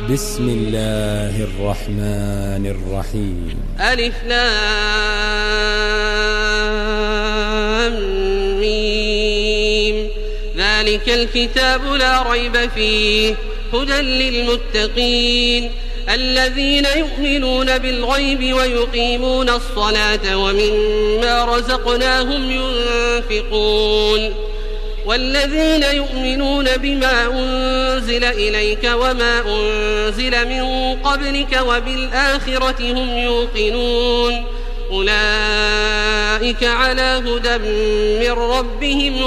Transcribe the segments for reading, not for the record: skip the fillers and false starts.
بسم الله الرحمن الرحيم. ألف لام ميم. ذلك الكتاب لا ريب فيه هدى للمتقين الذين يؤمنون بالغيب ويقيمون الصلاة ومما رزقناهم ينفقون والذين يؤمنون بما أنزل إليك وما أنزل من قبلك وبالآخرة هم يوقنون أولئك على هدى من ربهم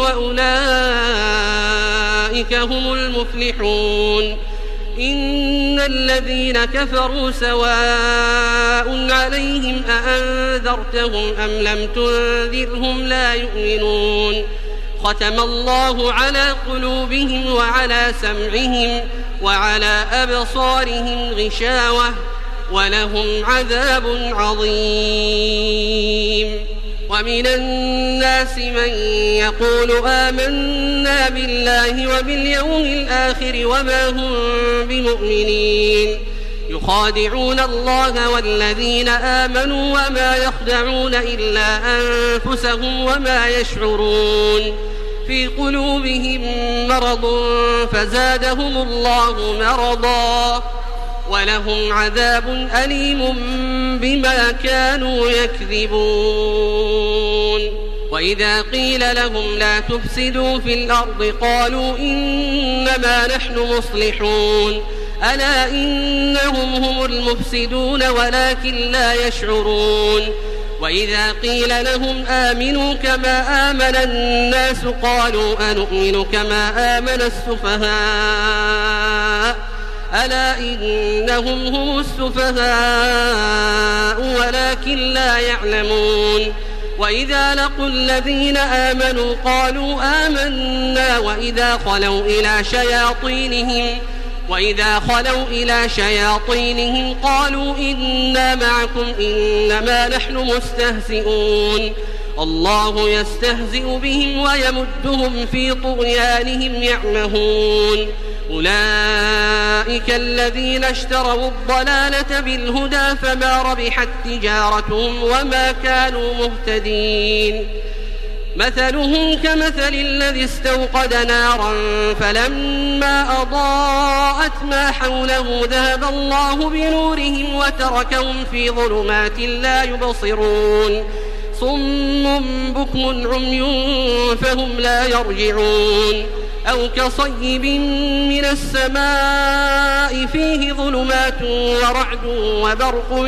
وأولئك هم المفلحون. إن الذين كفروا سواء عليهم أأنذرتهم أم لم تنذرهم لا يؤمنون. ختم الله على قلوبهم وعلى سمعهم وعلى أبصارهم غشاوة ولهم عذاب عظيم. ومن الناس من يقول آمنا بالله وباليوم الآخر وما هم بمؤمنين يخادعون الله والذين آمنوا وما يخدعون إلا أنفسهم وما يشعرون. في قلوبهم مرض فزادهم الله مرضا ولهم عذاب أليم بما كانوا يكذبون. وإذا قيل لهم لا تفسدوا في الأرض قالوا إنما نحن مصلحون ألا إنهم هم المفسدون ولكن لا يشعرون. وإذا قيل لهم آمنوا كما آمن الناس قالوا أنؤمن كما آمن السفهاء ألا إنهم هم السفهاء ولكن لا يعلمون. وإذا لقوا الذين آمنوا قالوا آمنا وإذا خلوا إلى شياطينهم قالوا إنا معكم إنما نحن مستهزئون. الله يستهزئ بهم ويمدهم في طغيانهم يعمهون. أولئك الذين اشتروا الضلالة بالهدى فما ربحت تجارتهم وما كانوا مهتدين. مثلهم كمثل الذي استوقد نارا فلما أضاءت ما حوله ذهب الله بنورهم وتركهم في ظلمات لا يبصرون. صم بكم عمي فهم لا يرجعون. أو كصيب من السماء فيه ظلمات ورعد وبرق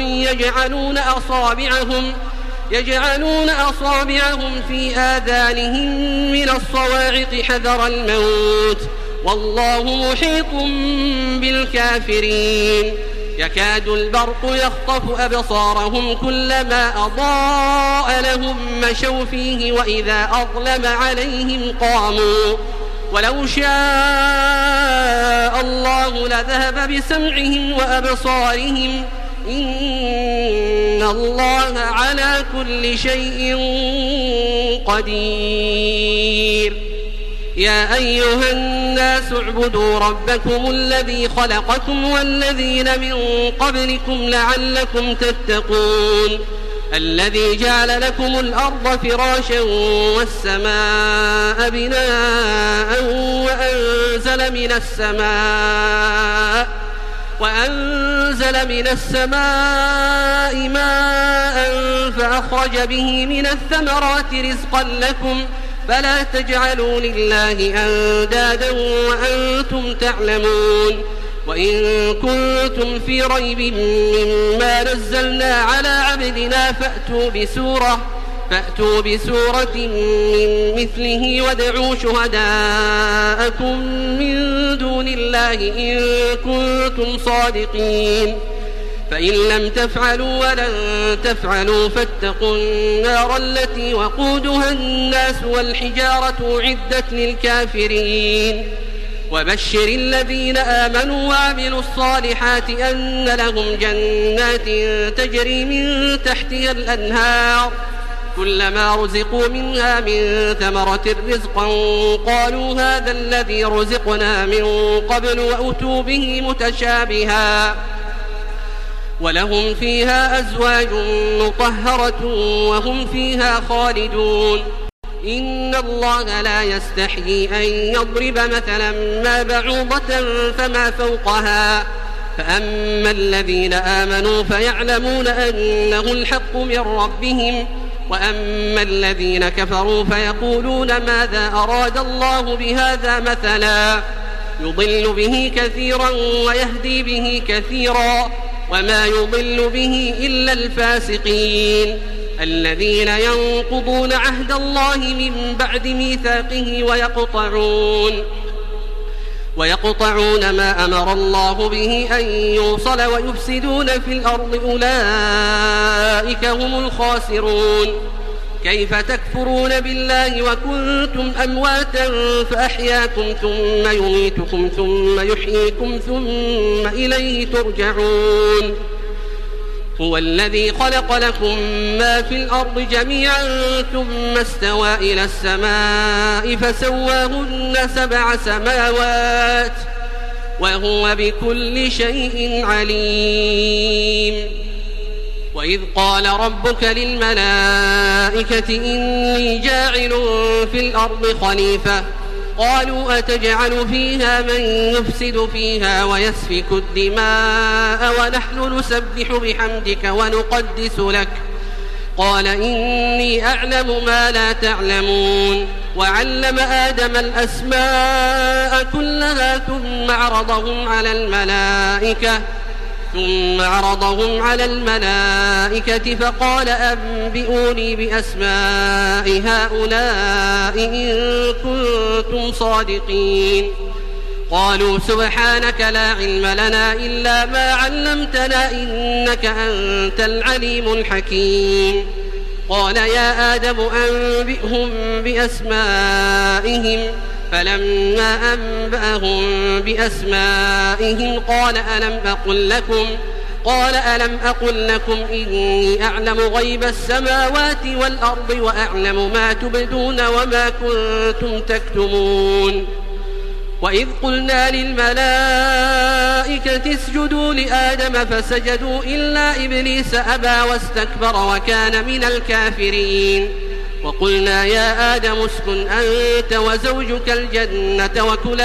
يجعلون أصابعهم في آذانهم من الصواعق حذر الموت والله محيط بالكافرين. يكاد البرق يخطف أبصارهم كلما أضاء لهم مشوا فيه وإذا أظلم عليهم قاموا ولو شاء الله لذهب بسمعهم وأبصارهم إن الله على كل شيء قدير. يا أيها الناس اعبدوا ربكم الذي خلقكم والذين من قبلكم لعلكم تتقون. الذي جعل لكم الأرض فراشا والسماء بناء وأنزل من السماء ماء فأخرج به من الثمرات رزقا لكم فلا تجعلوا لله أندادا وأنتم تعلمون. وإن كنتم في ريب مما نزلنا على عبدنا فأتوا بسورة من مثله وادعوا شهداءكم من دون الله إن كنتم صادقين. فإن لم تفعلوا ولن تفعلوا فاتقوا النار التي وقودها الناس والحجارة أعدت للكافرين. وبشر الذين آمنوا وعملوا الصالحات أن لهم جنات تجري من تحتها الأنهار كلما رزقوا منها من ثمرة رزقا قالوا هذا الذي رزقنا من قبل وأتوا به متشابها ولهم فيها أزواج مطهرة وهم فيها خالدون إن الله لا يستحيي أن يضرب مثلا ما بعوضة فما فوقها فأما الذين آمنوا فيعلمون أنه الحق من ربهم وأما الذين كفروا فيقولون ماذا أراد الله بهذا مثلا يضل به كثيرا ويهدي به كثيرا وما يضل به إلا الفاسقين الذين ينقضون عهد الله من بعد ميثاقه ويقطعون ما أمر الله به أن يوصل ويفسدون في الأرض أولئك هم الخاسرون كيف تكفرون بالله وكنتم أمواتا فأحياكم ثم يميتكم ثم يحييكم ثم إليه ترجعون هو الذي خلق لكم ما في الأرض جميعا ثم استوى إلى السماء فسواهن 7 سماوات وهو بكل شيء عليم وإذ قال ربك للملائكة إني جاعل في الأرض خليفة قالوا أتجعل فيها من يفسد فيها ويسفك الدماء ونحن نسبح بحمدك ونقدس لك قال إني أعلم ما لا تعلمون وعلم آدم الأسماء كلها ثم عرضهم على الملائكة فقال أنبئوني بأسماء هؤلاء إن كنتم صادقين قالوا سبحانك لا علم لنا إلا ما علمتنا إنك أنت العليم الحكيم قال يا آدم أنبئهم بأسمائهم فلما أنبأهم بأسمائهم قال ألم أقل لكم إني أعلم غيب السماوات والأرض وأعلم ما تبدون وما كنتم تكتمون وإذ قلنا للملائكة اسجدوا لآدم فسجدوا إلا إبليس أبى واستكبر وكان من الكافرين وقلنا يا آدم اسكن أنت وزوجك الجنة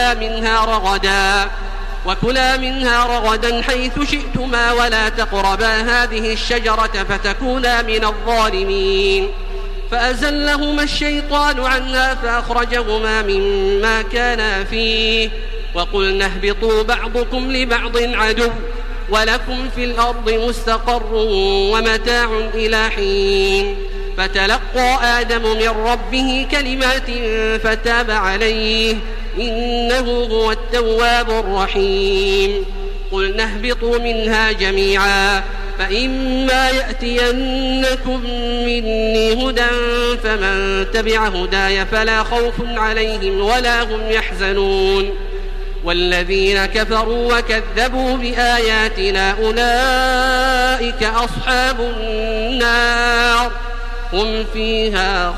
وكلا منها رغدا حيث شئتما ولا تقربا هذه الشجرة فتكونا من الظالمين فأزلهما الشيطان عنها فأخرجهما مما كانا فيه وقلنا اهبطوا بعضكم لبعض عدو ولكم في الأرض مستقر ومتاع إلى حين فتلقى آدم من ربه كلمات فتاب عليه إنه هو التواب الرحيم قلنا اهبطوا منها جميعا فإما يأتينكم مني هدى فمن تبع هداي فلا خوف عليهم ولا هم يحزنون والذين كفروا وكذبوا بآياتنا أولئك أصحاب النار هم فيها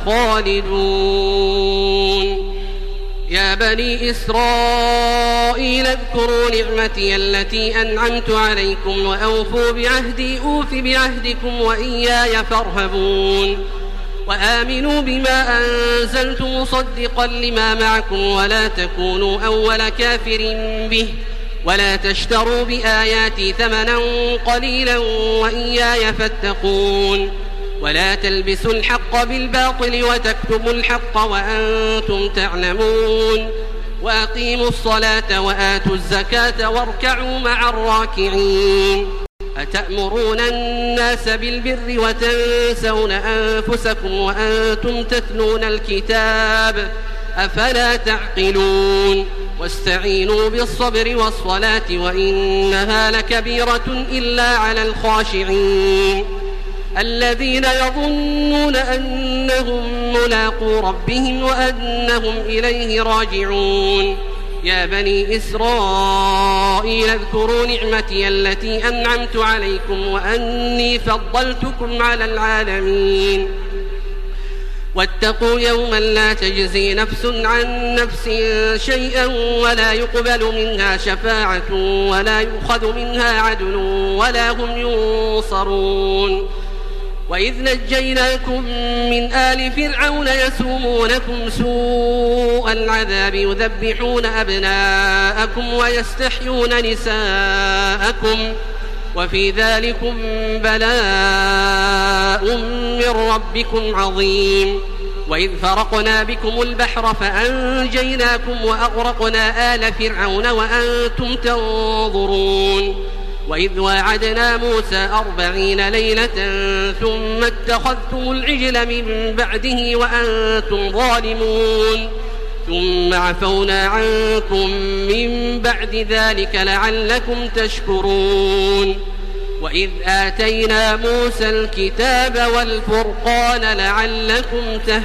خالدون يا بني إسرائيل اذكروا نعمتي التي أنعمت عليكم وأوفوا بعهدي أوف بعهدكم وإياي فارهبون وآمنوا بما أنزلت مصدقا لما معكم ولا تكونوا أول كافر به ولا تشتروا بآياتي ثمنا قليلا وإياي فاتقون ولا تلبسوا الحق بالباطل وتكتموا الحق وأنتم تعلمون وأقيموا الصلاة وآتوا الزكاة واركعوا مع الراكعين أتأمرون الناس بالبر وتنسون أنفسكم وأنتم تتلون الكتاب أفلا تعقلون واستعينوا بالصبر والصلاة وإنها لكبيرة إلا على الخاشعين الذين يظنون أنهم ملاقو ربهم وأنهم إليه راجعون يا بني إسرائيل اذكروا نعمتي التي أنعمت عليكم وأني فضلتكم على العالمين واتقوا يوما لا تجزي نفس عن نفس شيئا ولا يقبل منها شفاعة ولا يؤخذ منها عدل ولا هم ينصرون. وإذ نجيناكم من آل فرعون يسومونكم سوء العذاب يذبحون أبناءكم ويستحيون نساءكم وفي ذلكم بلاء من ربكم عظيم. وإذ فرقنا بكم البحر فأنجيناكم وأغرقنا آل فرعون وأنتم تنظرون. وإذ واعدنا موسى 40 ليلة ثم اتخذتم العجل من بعده وأنتم ظالمون ثم عفونا عنكم من بعد ذلك لعلكم تشكرون. وإذ آتينا موسى الكتاب والفرقان لعلكم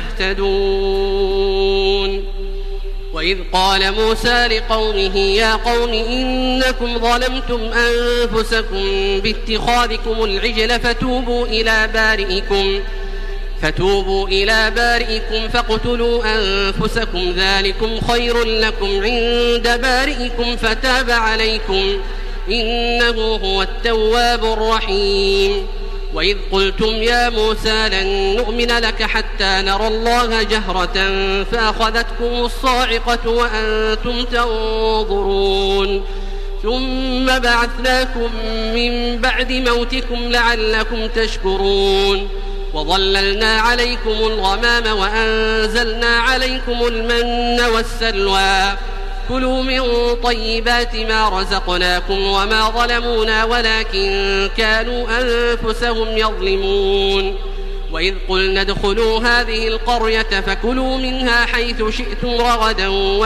تهتدون. وإذ قال موسى لقومه يا قوم إنكم ظلمتم أنفسكم باتخاذكم العجل فتوبوا إلى بارئكم فاقتلوا أنفسكم ذلكم خير لكم عند بارئكم فتاب عليكم إنه هو التواب الرحيم. وإذ قلتم يا موسى لن نؤمن لك حتى نرى الله جهرة فأخذتكم الصاعقة وأنتم تنظرون ثم بعثناكم من بعد موتكم لعلكم تشكرون. وظللنا عليكم الغمام وأنزلنا عليكم المن والسلوى كلوا من طيبات ما رزقناكم وما ظلمونا ولكن كانوا أنفسهم يظلمون. وإذ قلنا ادخلوا هذه القرية فكلوا منها حيث شئتم رغدا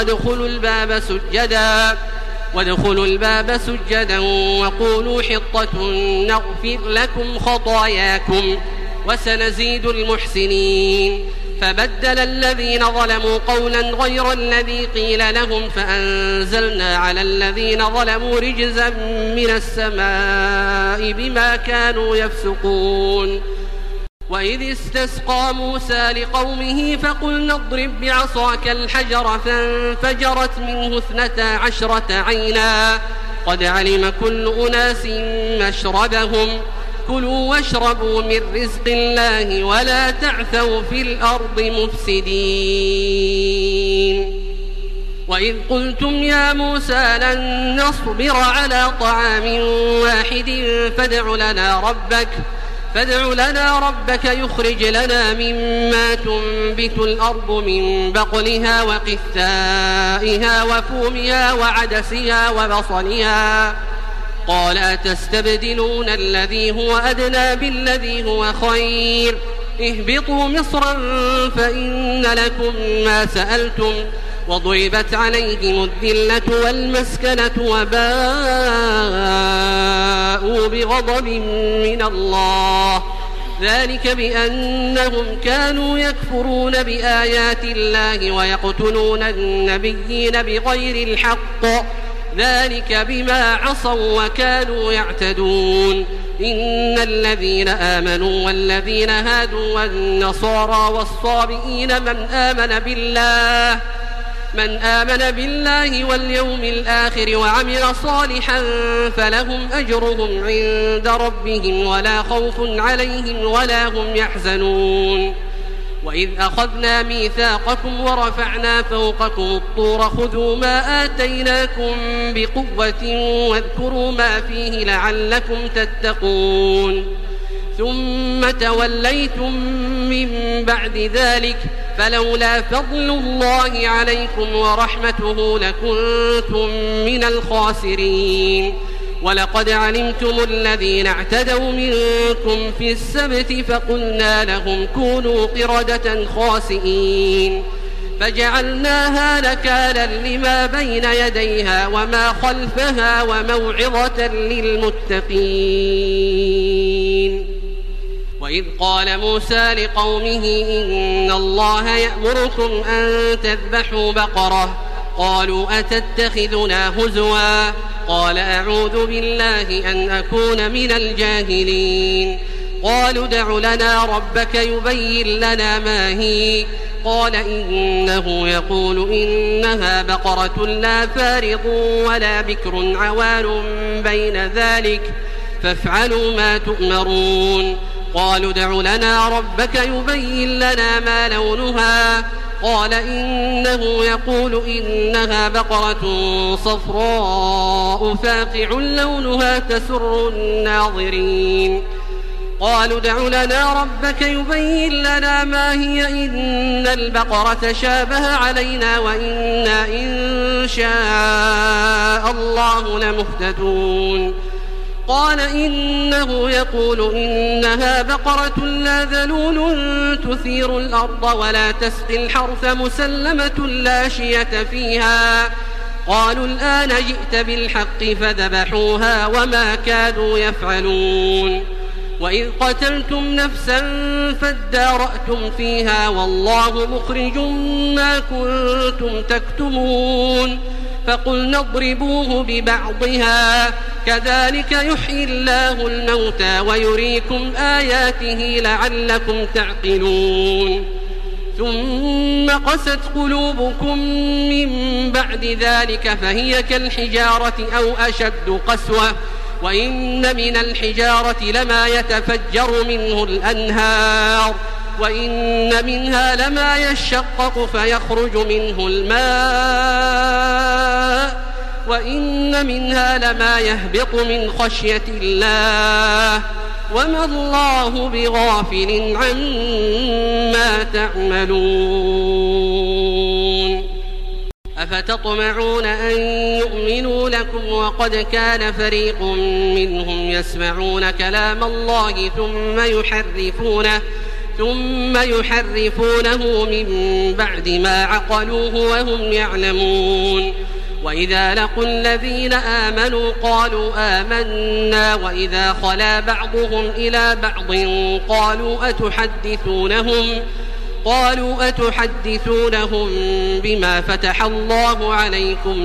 وادخلوا الباب سجدا وقولوا حطة نغفر لكم خطاياكم وسنزيد المحسنين. فبدل الذين ظلموا قولا غير الذي قيل لهم فأنزلنا على الذين ظلموا رجزا من السماء بما كانوا يفسقون. وإذ استسقى موسى لقومه فقلنا اضرب بعصاك الحجر فانفجرت منه 12 عينا قد علم كل أناس مشربهم كلوا واشربوا من رزق الله ولا تعثوا في الأرض مفسدين. وإذ قلتم يا موسى لن نصبر على طعام واحد فادع لنا ربك يخرج لنا مما تنبت الأرض من بقلها وقثائها وفومها وعدسها وبصلها قال أتستبدلون الذي هو أدنى بالذي هو خير اهبطوا مصرا فإن لكم ما سألتم وضربت عليهم الذلة والمسكنة وباءوا بغضب من الله ذلك بأنهم كانوا يكفرون بآيات الله ويقتلون النبيين بغير الحق ذلك بما عصوا وكانوا يعتدون. إن الذين آمنوا والذين هادوا والنصارى والصابئين من آمن بالله واليوم الآخر وعمل صالحا فلهم أجرهم عند ربهم ولا خوف عليهم ولا هم يحزنون. وإذ أخذنا ميثاقكم ورفعنا فوقكم الطور خذوا ما آتيناكم بقوة واذكروا ما فيه لعلكم تتقون ثم توليتم من بعد ذلك فلولا فضل الله عليكم ورحمته لكنتم من الخاسرين. ولقد علمتم الذين اعتدوا منكم في السبت فقلنا لهم كونوا قردة خاسئين فجعلناها نكالا لما بين يديها وما خلفها وموعظة للمتقين. وإذ قال موسى لقومه إن الله يأمركم أن تذبحوا بقرة قالوا أتتخذنا هزوا قال أعوذ بالله أن أكون من الجاهلين قالوا ادع لنا ربك يبين لنا ما هي قال إنه يقول إنها بقرة لا فارض ولا بكر عوان بين ذلك فافعلوا ما تؤمرون قالوا ادع لنا ربك يبين لنا ما لونها قال إنه يقول إنها بقرة صفراء فاقع لونها تسر الناظرين قالوا ادع لنا ربك يبين لنا ما هي إن البقرة شابه علينا وإنا إن شاء الله لمهتدون قال إنه يقول إنها بقرة لا ذلول تثير الأرض ولا تسقي الحرث مسلمة لا شية فيها قالوا الآن جئت بالحق فذبحوها وما كادوا يفعلون وإذ قتلتم نفسا فادارأتم فيها والله مخرج ما كنتم تكتمون فقلنا اضربوه ببعضها كذلك يحيي الله الموتى ويريكم آياته لعلكم تعقلون ثم قست قلوبكم من بعد ذلك فهي كالحجارة أو أشد قسوة وإن من الحجارة لما يتفجر منه الأنهار وإن منها لما يشقق فيخرج منه الماء وإن منها لما يهبط من خشية الله وما الله بغافل عما تعملون أفتطمعون أن يؤمنوا لكم وقد كان فريق منهم يسمعون كلام الله ثم يحرفونه من بعد ما عقلوه وهم يعلمون وإذا لقوا الذين آمنوا قالوا آمنا وإذا خلا بعضهم إلى بعض قالوا أتحدثونهم بما فتح الله عليكم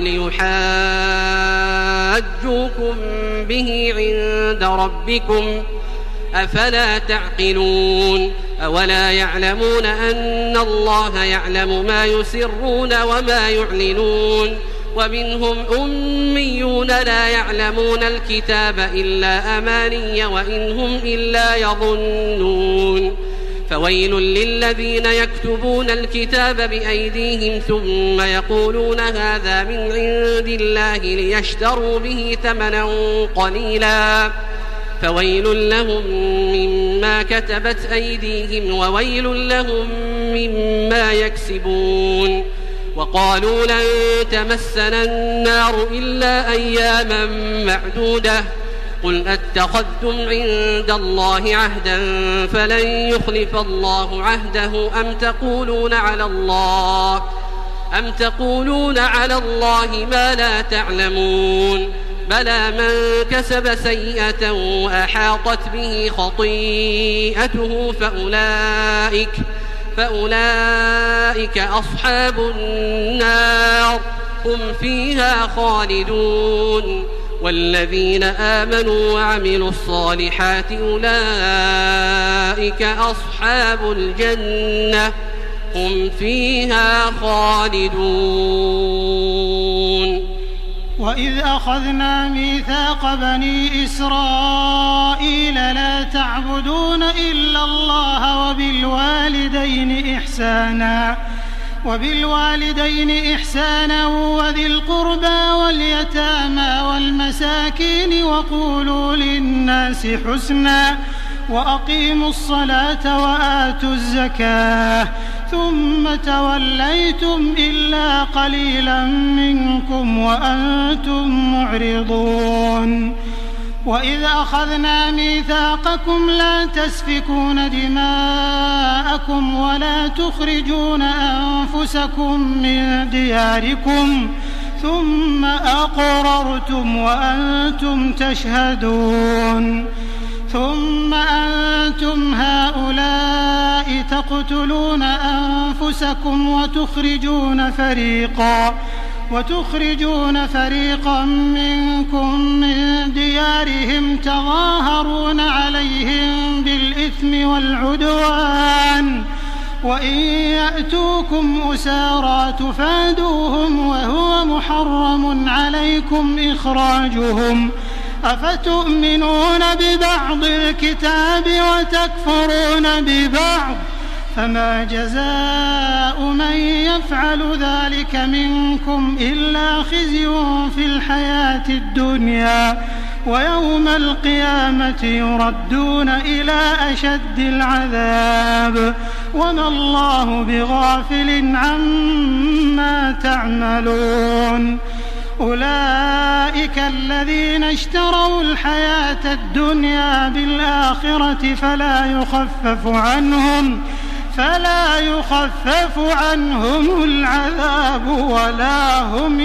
ليحاجوكم به عند ربكم أفلا تعقلون أولا يعلمون أن الله يعلم ما يسرون وما يعلنون ومنهم أميون لا يعلمون الكتاب إلا أماني وإن هم إلا يظنون فويل للذين يكتبون الكتاب بأيديهم ثم يقولون هذا من عند الله ليشتروا به ثمنا قليلا فويل لهم مما كتبت أيديهم وويل لهم مما يكسبون وقالوا لن تمسنا النار إلا أياما معدودة قل أتخذتم عند الله عهدا فلن يخلف الله عهده أم تقولون على الله ما لا تعلمون بلى من كسب سيئة وأحاطت به خطيئته فأولئك أصحاب النار هم فيها خالدون والذين آمنوا وعملوا الصالحات أولئك أصحاب الجنة هم فيها خالدون وإذ أخذنا ميثاق بني إسرائيل لا تعبدون إلا الله وبالوالدين إحسانا وذي القربى واليتامى والمساكين وقولوا للناس حسنا وأقيموا الصلاة وآتوا الزكاة ثم توليتم إلا قليلا منكم وأنتم معرضون وإذ أخذنا ميثاقكم لا تسفكون دماءكم ولا تخرجون أنفسكم من دياركم ثم أقررتم وأنتم تشهدون ثم أنتم هؤلاء تقتلون أنفسكم وتخرجون فريقا منكم من ديارهم تظاهرون عليهم والعدوان وإن يأتوكم أسارى تفادوهم وهو محرم عليكم إخراجهم أفتؤمنون ببعض الكتاب وتكفرون ببعض فما جزاء من يفعل ذلك منكم إلا خزي في الحياة الدنيا ويوم القيامة يردون إلى أشد العذاب وما الله بغافل عما تعملون أولئك الذين اشتروا الحياة الدنيا بالآخرة فلا يخفف عنهم العذاب ولا هم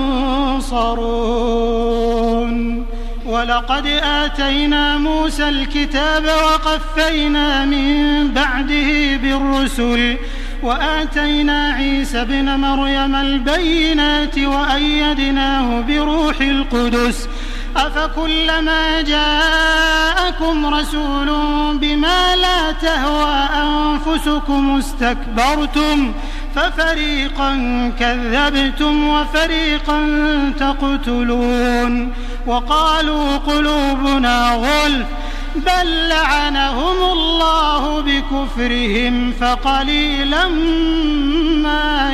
ينصرون ولقد آتينا موسى الكتاب وقفينا من بعده بالرسل وآتينا عيسى ابن مريم البينات وأيدناه بروح القدس أفكلما جاءكم رسول بما لا تهوى أنفسكم استكبرتم ففريقا كذبتم وفريقا تقتلون وقالوا قلوبنا غلف بل لعنهم الله بكفرهم فقليلا ما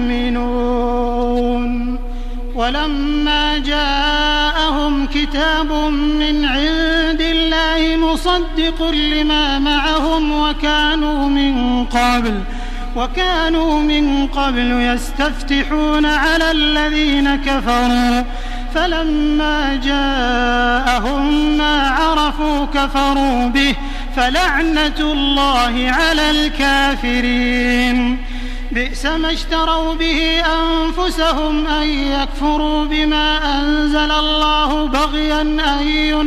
يؤمنون ولما جاءهم كتاب من عند الله مصدق لما معهم وكانوا من قبل يستفتحون على الذين كفروا فلما جاءهم ما عرفوا كفروا به فلعنة الله على الكافرين بئس ما اشتروا به أنفسهم أن يكفروا بما أنزل الله بغيا أن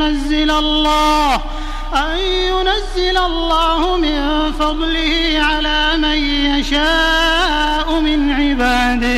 ينزل الله من فضله على من يشاء من عباده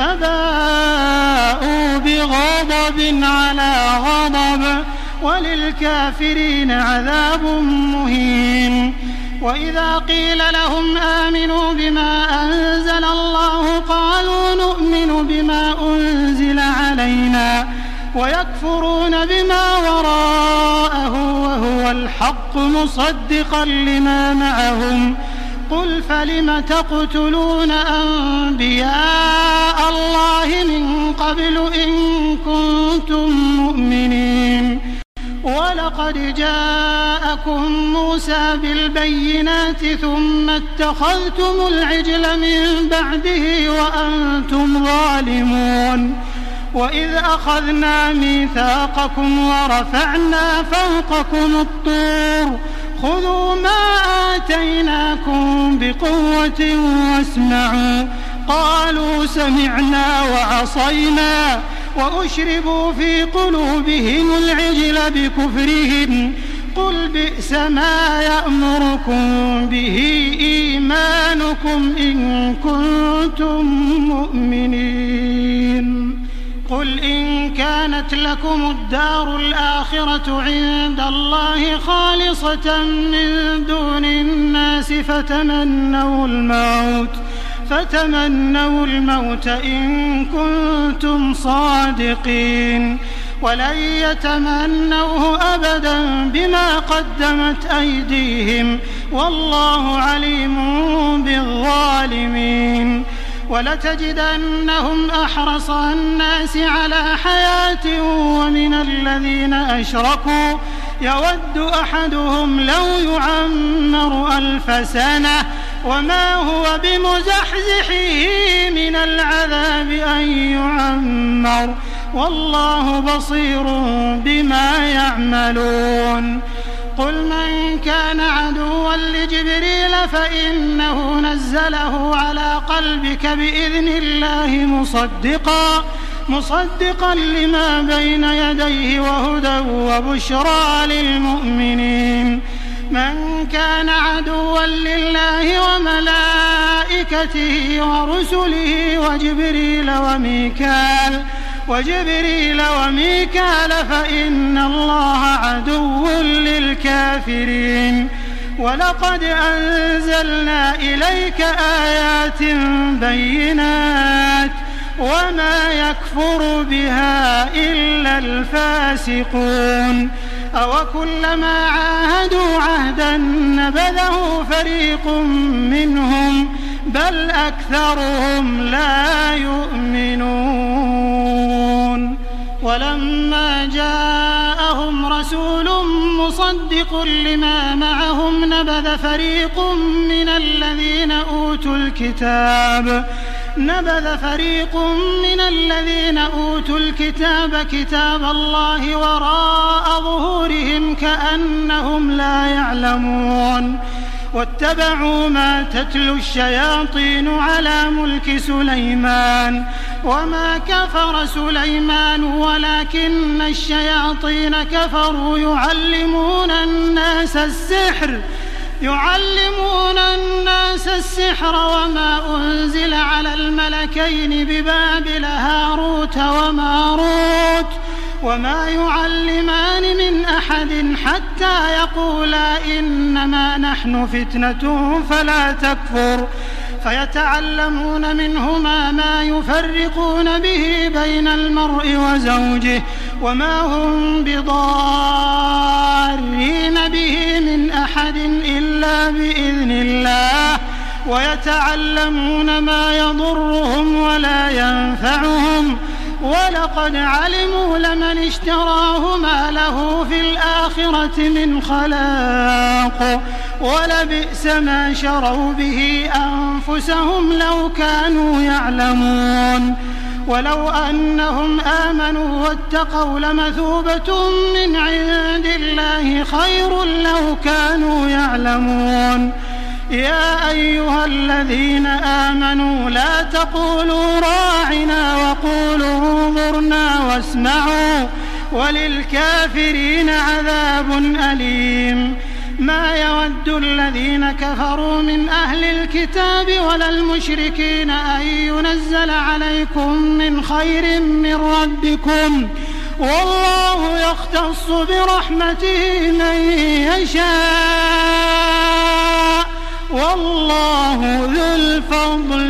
فباءوا بغضب على غضب وللكافرين عذاب مهين وإذا قيل لهم آمنوا بما أنزل الله قالوا نؤمن بما أنزل علينا ويكفرون بما وراءه وهو الحق مصدقا لما معهم قل فلم تقتلون أنبياء الله من قبل إن كنتم مؤمنين ولقد جاءكم موسى بالبينات ثم اتخذتم العجل من بعده وأنتم ظالمون وإذ أخذنا ميثاقكم ورفعنا فوقكم الطور خذوا ما آتيناكم بقوة واسمعوا قالوا سمعنا وعصينا وأشربوا في قلوبهم العجل بكفرهم قل بئس ما يأمركم به إيمانكم إن كنتم مؤمنين قل إن كانت لكم الدار الآخرة عند الله خالصة من دون الناس فتمنوا الموت إن كنتم صادقين ولن يتمنوه أبدا بما قدمت أيديهم والله عليم بالظالمين ولتجدنهم أحرص الناس على حياة ومن الذين أشركوا يود أحدهم لو يعمر 1000 سنة وما هو بمزحزحه من العذاب أن يعمر والله بصير بما يعملون قل من كان عدوا لجبريل فإنه نزله على قلبك بإذن الله مصدقا لما بين يديه وهدى وبشرى للمؤمنين من كان عدوا لله وملائكته ورسله وجبريل وميكال فإن الله عدو للكافرين ولقد أنزلنا إليك آيات بينات وما يكفر بها إلا الفاسقون أوكلما عاهدوا عهدا نبذه فريق منهم بل أكثرهم لا يؤمنون ولما جاءهم رسول مصدق لما معهم نبذ فريق من الذين أوتوا الكتاب كتاب الله وراء ظهورهم كأنهم لا يعلمون واتبعوا ما تتلو الشياطين على ملك سليمان وما كفر سليمان ولكن الشياطين كفروا يعلمون الناس السحر وما أنزل على الملكين ببابل هاروت وماروت وما يعلمان من أحد حتى يقولا إنما نحن فتنة فلا تكفر فيتعلمون منهما ما يفرقون به بين المرء وزوجه وما هم بضارين به من أحد إلا بإذن الله ويتعلمون ما يضرهم ولا ينفعهم ولقد علموا لمن اشتراه ما له في الآخرة من خلاق ولبئس ما شروا به أنفسهم لو كانوا يعلمون ولو أنهم آمنوا واتقوا لمثوبة من عند الله خير لو كانوا يعلمون يا أيها الذين آمنوا لا تقولوا راعنا وقولوا انظرنا واسمعوا وللكافرين عذاب أليم ما يود الذين كفروا من أهل الكتاب ولا المشركين أن ينزل عليكم من خير من ربكم والله يختص برحمته من يشاء والله ذو الفضل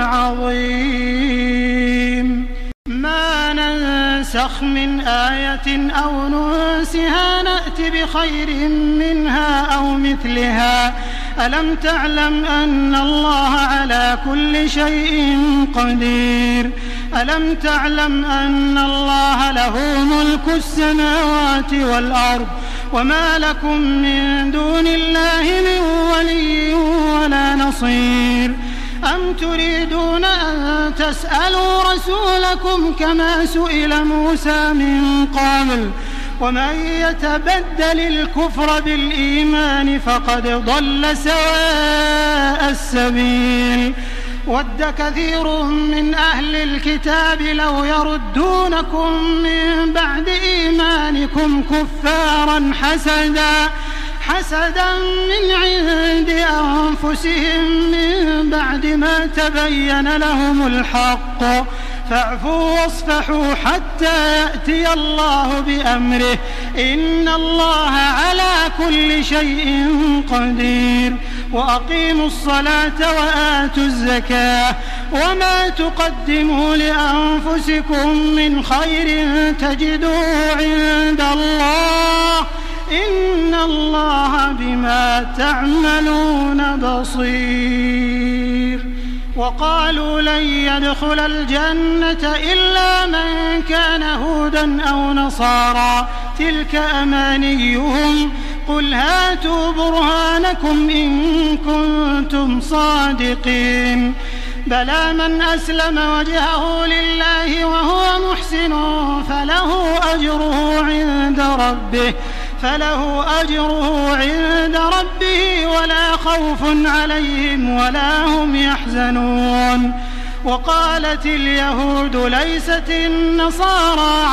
العظيم ما ننسخ من آية أو ننسها نأت بخير منها أو مثلها ألم تعلم أن الله على كل شيء قدير ألم تعلم أن الله له ملك السماوات والأرض وما لكم من دون الله من ولي ولا نصير أم تريدون أن تسألوا رسولكم كما سئل موسى من قبل ومن يتبدل الكفر بالإيمان فقد ضل سواء السبيل ود كثير من أهل الكتاب لو يردونكم من بعد إيمانكم كفارا حسدا من عند أنفسهم من بعد ما تبين لهم الحق فاعفوا واصفحوا حتى يأتي الله بأمره إن الله على كل شيء قدير وأقيموا الصلاة وآتوا الزكاة وما تقدموا لأنفسكم من خير تجدوه عند الله إن الله بما تعملون بصير وقالوا لن يدخل الجنة إلا من كان هودا أو نصارى تلك أمانيهم قل هاتوا برهانكم إن كنتم صادقين بلى من أسلم وجهه لله وهو محسن فله أجره عند ربه ولا خوف عليهم ولا هم يحزنون وقالت اليهود ليست النصارى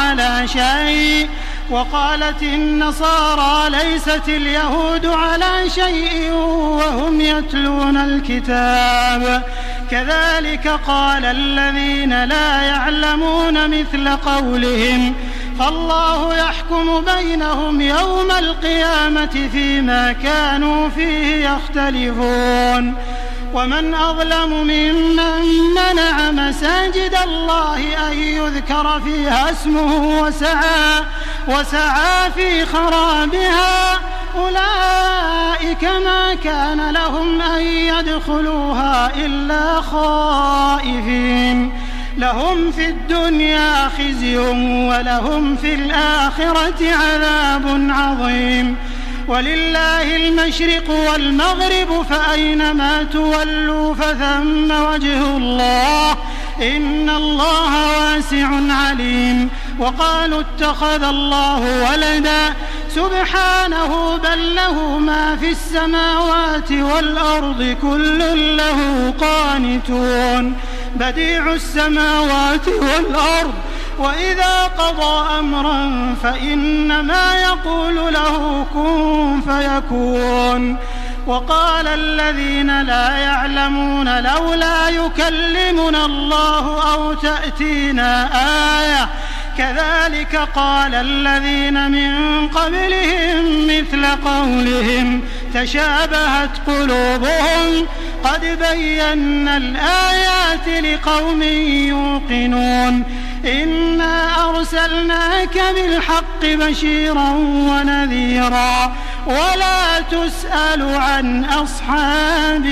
على شيء وهم يتلون الكتاب كذلك قال الذين لا يعلمون مثل قولهم فالله يحكم بينهم يوم القيامة فيما كانوا فيه يختلفون. ومن أظلم ممن منع مساجد الله أن يذكر فيها اسمه وسعى في خرابها أولئك ما كان لهم أن يدخلوها إلا خائفين لهم في الدنيا خزي ولهم في الآخرة عذاب عظيم. ولله المشرق والمغرب فأينما تولوا فثم وجه الله إن الله واسع عليم. وقالوا اتخذ الله ولدا سبحانه بل له ما في السماوات والأرض كل له قانتون بديع السماوات والأرض وإذا قضى أمرا فإنما يقول له كن فيكون. وقال الذين لا يعلمون لولا يكلمنا الله أو تأتينا آية كذلك قال الذين من قبلهم مثل قولهم تشابهت قلوبهم قد بينا الآيات لقوم يوقنون. إنا أرسلناك بالحق بشيرا ونذيرا ولا تسأل عن أصحاب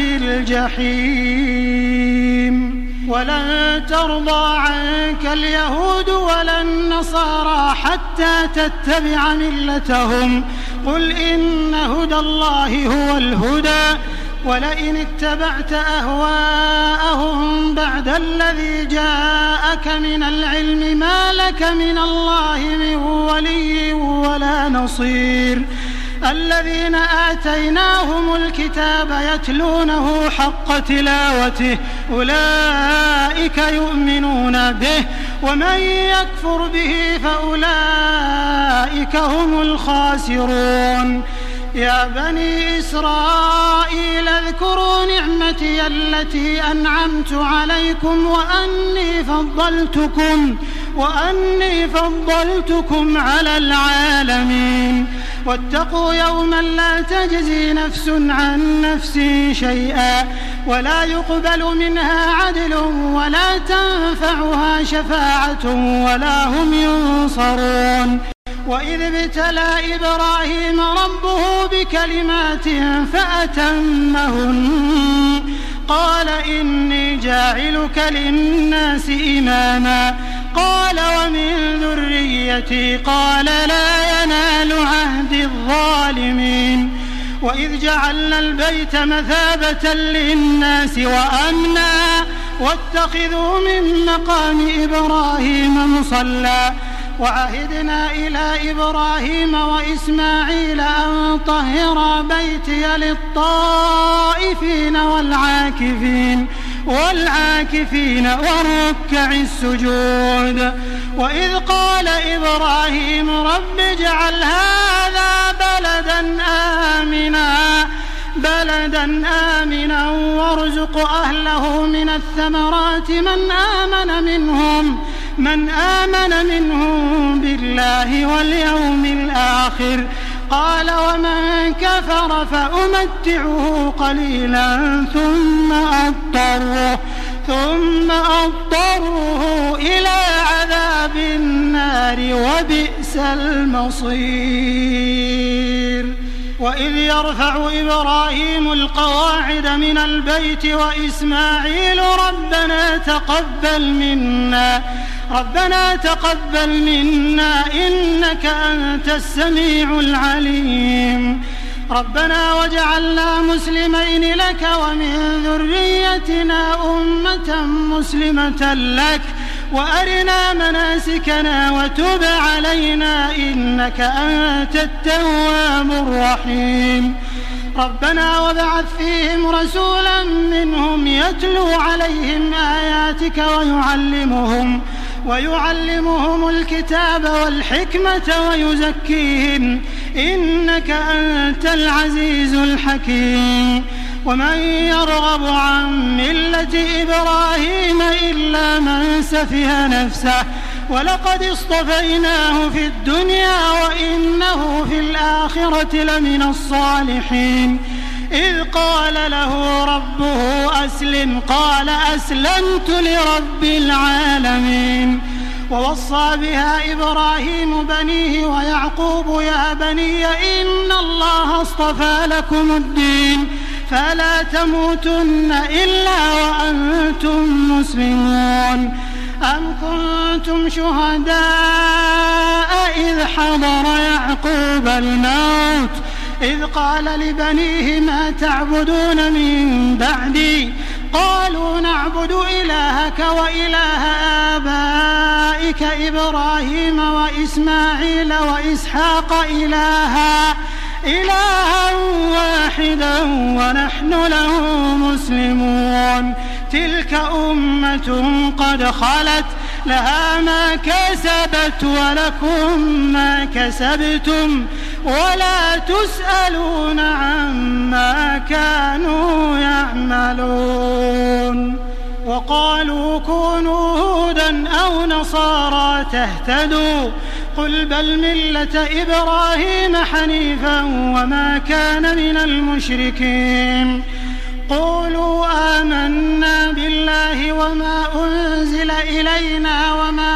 الجحيم. ولن ترضى عنك اليهود ولا النصارى حتى تتبع ملتهم قل إن هدى الله هو الهدى ولئن اتبعت أهواءهم بعد الذي جاءك من العلم ما لك من الله من ولي ولا نصير. الذين آتيناهم الكتاب يتلونه حق تلاوته أولئك يؤمنون به ومن يكفر به فأولئك هم الخاسرون. يا بني إسرائيل اذكروا نعمتي التي أنعمت عليكم وأني فضلتكم على العالمين. واتقوا يوما لا تجزي نفس عن نفس شيئا ولا يقبل منها عدل ولا تنفعها شفاعة ولا هم ينصرون. وإذ ابتلى إبراهيم ربه بكلمات فأتمهن قال إني جاعلك للناس إماما قال ومن ذريتي قال لا ينال عهد الظالمين. وإذ جعلنا البيت مثابة للناس وأمنا واتخذوا من مقام إبراهيم مصلى وعهدنا إلى إبراهيم وإسماعيل أن طهرا بيتي للطائفين والعاكفين والركع السجود. وإذ قال إبراهيم رب اجعل هذا بلدا آمنا وارزق أهله من الثمرات من آمن منهم بالله واليوم الآخر قال ومن كفر فأمتعه قليلا ثم أضطره إلى عذاب النار وبئس المصير. وإذ يرفع إبراهيم القواعد من البيت وإسماعيل ربنا تقبل منا إنك أنت السميع العليم. ربنا واجعلنا مسلمين لك ومن ذريتنا أمة مسلمة لك وأرنا مناسكنا وتب علينا إنك أنت التواب الرحيم. ربنا وابعث فيهم رسولا منهم يتلو عليهم آياتك ويعلمهم الكتاب والحكمة ويزكيهم إنك أنت العزيز الحكيم. ومن يرغب عن ملة إبراهيم إلا من سفه نفسه ولقد اصطفيناه في الدنيا وإنه في الآخرة لمن الصالحين إذ قال له ربه أسلم قال أسلمت لرب العالمين ووصى بها إبراهيم بنيه ويعقوب يا بني إن الله اصطفى لكم الدين فلا تموتن إلا وأنتم مسلمون أم كنتم شهداء إذ حضر يعقوب الموت إذ قال لبنيه ما تعبدون من بعدي قالوا نعبد إلهك وإله آبائك إبراهيم وإسماعيل وإسحاق إلها واحدا ونحن له مسلمون تلك أمة قد خلت لها ما كسبت ولكم ما كسبتم ولا تسألون عما كانوا يعملون وقالوا كونوا هودا أو نصارى تهتدوا قل بل ملة إبراهيم حنيفا وما كان من المشركين قولوا آمنا بالله وما أنزل إلينا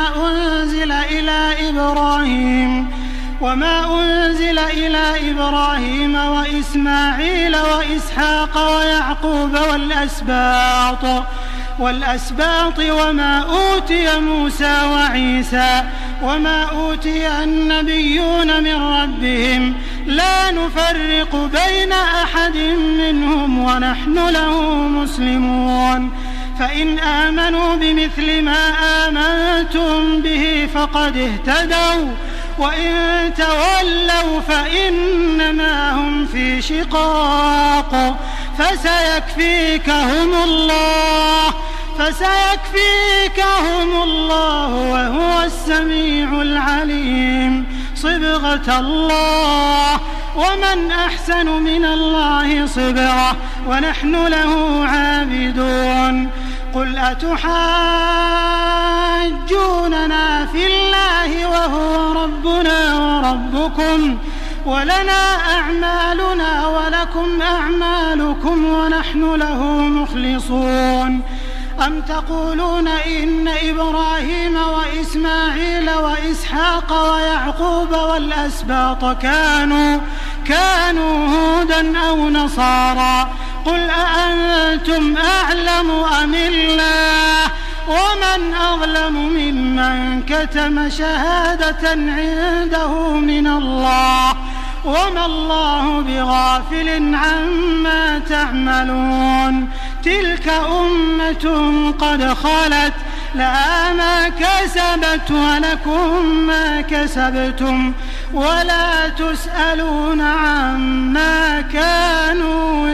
وما أنزل إلى إبراهيم وإسماعيل وإسحاق ويعقوب والأسباط وما أوتي موسى وعيسى وما أوتي النبيون من ربهم لا نفرق بين أحد منهم ونحن له مسلمون فإن آمنوا بمثل ما آمنتم به فقد اهتدوا وإن تولوا فإنما هم في شقاق فسيكفيكهم الله وهو السميع العليم صبغة الله ومن أحسن من الله صبغة ونحن له عابدون قل أتحاجوننا في الله وهو ربنا وربكم ولنا أعمالنا ولكم أعمالكم ونحن له مخلصون أم تقولون إن إبراهيم وإسماعيل وإسحاق ويعقوب والأسباط كانوا هودا أو نصارى قل أأنتم أعلم أم الله ومن أظلم ممن كتم شهادة عنده من الله وما الله بغافل عما تعملون تلك أمة قد خلت لها ما كسبت ولكم ما كسبتم ولا تسألون عما كانوا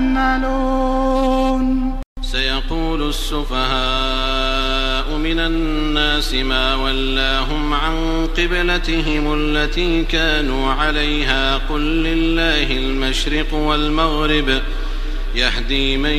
يعملون سيقول السفهاء من الناس ما ولاهم عن قبلتهم التي كانوا عليها قل لله المشرق والمغرب يهدي من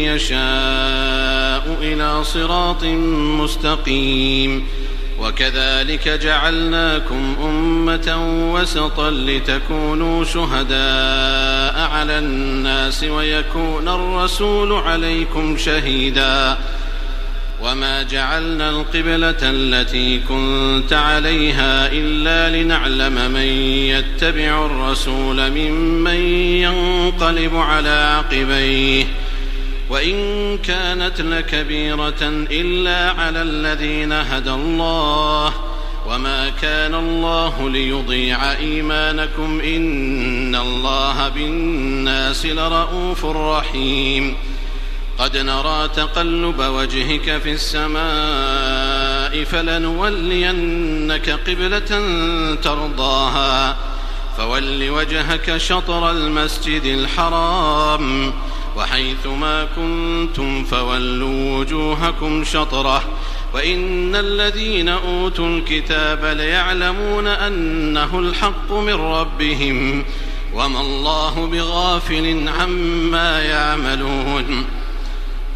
يشاء إلى صراط مستقيم وكذلك جعلناكم أمة وسطا لتكونوا شهداء على الناس ويكون الرسول عليكم شهيدا وما جعلنا القبلة التي كنت عليها إلا لنعلم من يتبع الرسول ممن ينقلب على عقبيه وإن كانت لكبيرة إلا على الذين هدى الله وما كان الله ليضيع إيمانكم إن الله بالناس لرؤوف رحيم قد نرى تقلب وجهك في السماء فلنولينك قبلة ترضاها فول وجهك شطر المسجد الحرام وحيث ما كنتم فولوا وجوهكم شطره وإن الذين أوتوا الكتاب ليعلمون أنه الحق من ربهم وما الله بغافل عما يعملون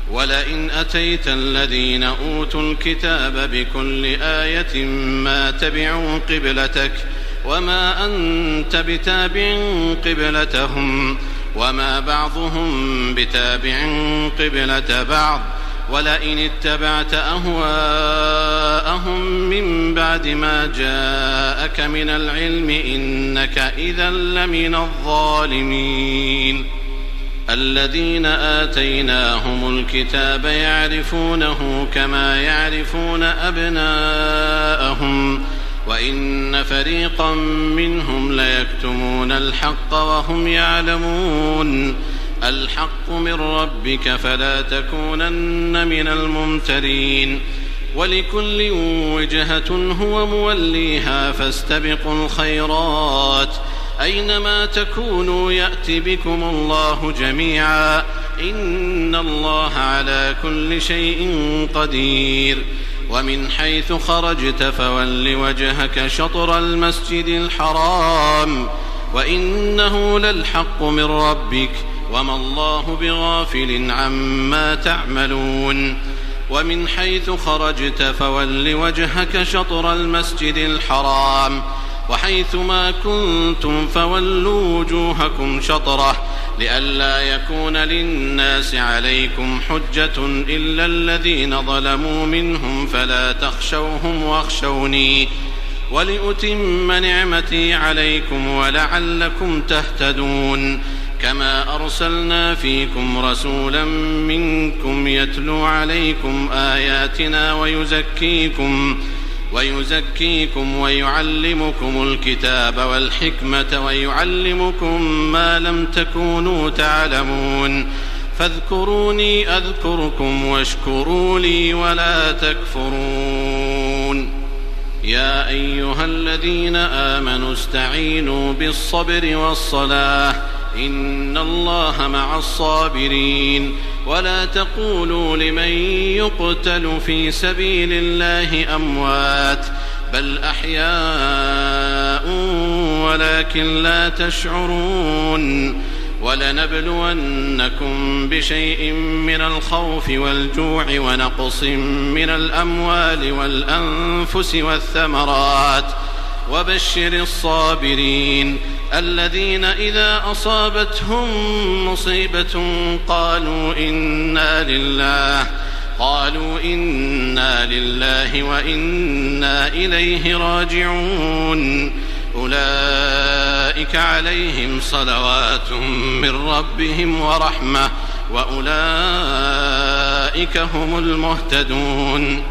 ولئن أتيت الذين أوتوا الكتاب بكل آية ما تبعوا قبلتك وما أنت بتابع قبلتهم وما بعضهم بتابع قبلة بعض ولئن اتبعت أهواءهم من بعد ما جاءك من العلم إنك إذا لمن الظالمين. الذين آتيناهم الكتاب يعرفونه كما يعرفون أبناءهم وإن فريقا منهم ليكتمون الحق وهم يعلمون. الحق من ربك فلا تكونن من الممترين. ولكل وجهة هو موليها فاستبقوا الخيرات أينما تكونوا يأت بكم الله جميعا إن الله على كل شيء قدير. ومن حيث خرجت فول وجهك شطر المسجد الحرام وإنه للحق من ربك وما الله بغافل عما تعملون. ومن حيث خرجت فول وجهك شطر المسجد الحرام وحيث ما كنتم فولوا وجوهكم شطره لئلا يكون للناس عليكم حجة إلا الذين ظلموا منهم فلا تخشوهم واخشوني ولأتم نعمتي عليكم ولعلكم تهتدون. كما أرسلنا فيكم رسولا منكم يتلو عليكم آياتنا ويزكيكم ويعلمكم الكتاب والحكمة ويعلمكم ما لم تكونوا تعلمون. فاذكروني أذكركم واشكروا لي ولا تكفرون. يا أيها الذين آمنوا استعينوا بالصبر والصلاة إن الله مع الصابرين. ولا تقولوا لمن يقتل في سبيل الله أموات بل أحياء ولكن لا تشعرون. ولنبلونكم بشيء من الخوف والجوع ونقص من الأموال والأنفس والثمرات وبشر الصابرين الذين إذا أصابتهم مصيبة قالوا إنا لله وإنا إليه راجعون. أولئك عليهم صلوات من ربهم ورحمة وأولئك هم المهتدون.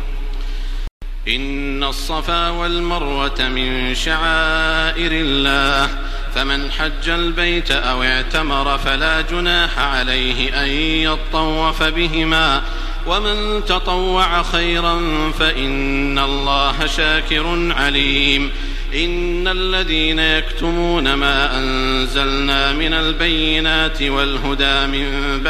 إن الصفا والمروة من شعائر الله فمن حج البيت أو اعتمر فلا جناح عليه أن يطوف بهما ومن تطوع خيرا فإن الله شاكر عليم. إن الذين يكتمون ما أنزلنا من البينات والهدى من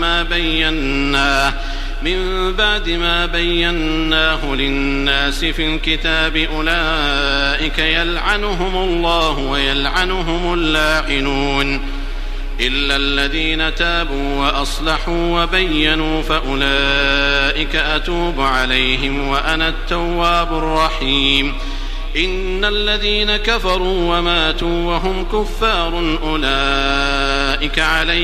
بعد ما بيناه للناس في الكتاب أولئك يلعنهم الله ويلعنهم اللاعنون إلا الذين تابوا وأصلحوا وبينوا فأولئك أتوب عليهم وأنا التواب الرحيم. إن الذين كفروا وماتوا وهم كفار أولئك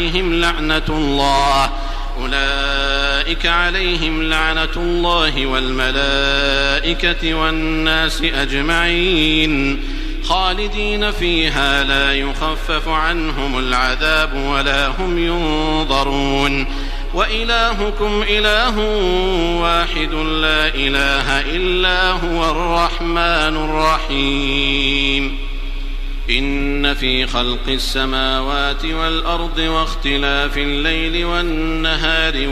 عليهم لعنة الله والملائكة والناس أجمعين خالدين فيها لا يخفف عنهم العذاب ولا هم ينظرون. وإلهكم إله واحد لا إله إلا هو الرحمن الرحيم. إن في خلق السماوات والأرض واختلاف الليل والنهار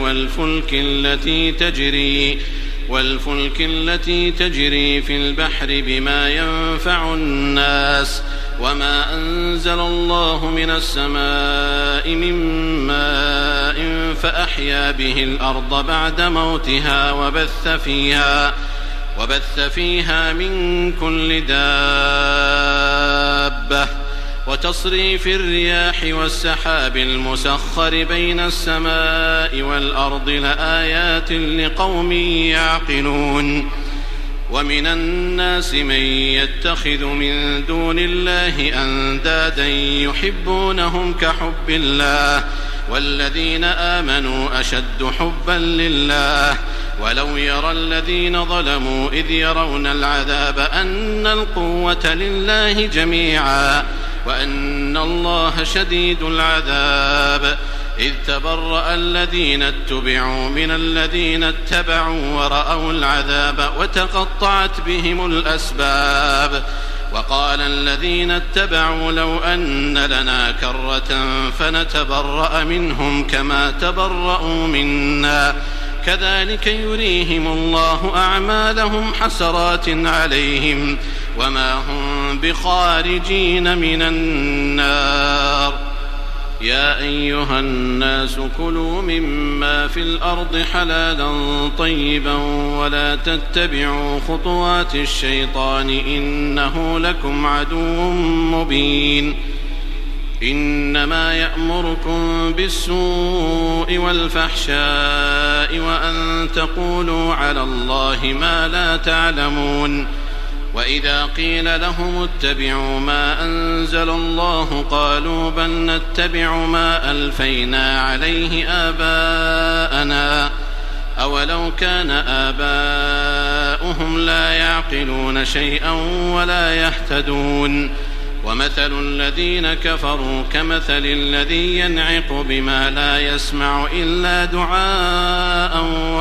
والفلك التي تجري في البحر بما ينفع الناس وما أنزل الله من السماء من ماء فأحيا به الأرض بعد موتها وبث فيها من كل دابة وتصريف الرياح والسحاب المسخر بين السماء والأرض لآيات لقوم يعقلون. ومن الناس من يتخذ من دون الله أندادا يحبونهم كحب الله والذين آمنوا أشد حبا لله ولو يرى الذين ظلموا إذ يرون العذاب أن القوة لله جميعا وأن الله شديد العذاب إذ تبرأ الذين اتبعوا من الذين اتبعوا ورأوا العذاب وتقطعت بهم الأسباب وقال الذين اتبعوا لو أن لنا كرة فنتبرأ منهم كما تبرأوا منا كذلك يريهم الله أعمالهم حسرات عليهم وما هم بخارجين من النار. يا أيها الناس كلوا مما في الأرض حلالا طيبا ولا تتبعوا خطوات الشيطان إنه لكم عدو مبين. إنما يأمركم بالسوء والفحشاء وأن تقولوا على الله ما لا تعلمون. وإذا قيل لهم اتبعوا ما أنزل الله قالوا بل نتبع ما ألفينا عليه آباءنا أولو كان آباؤهم لا يعقلون شيئا ولا يهتدون. ومثل الذين كفروا كمثل الذي ينعق بما لا يسمع إلا دعاء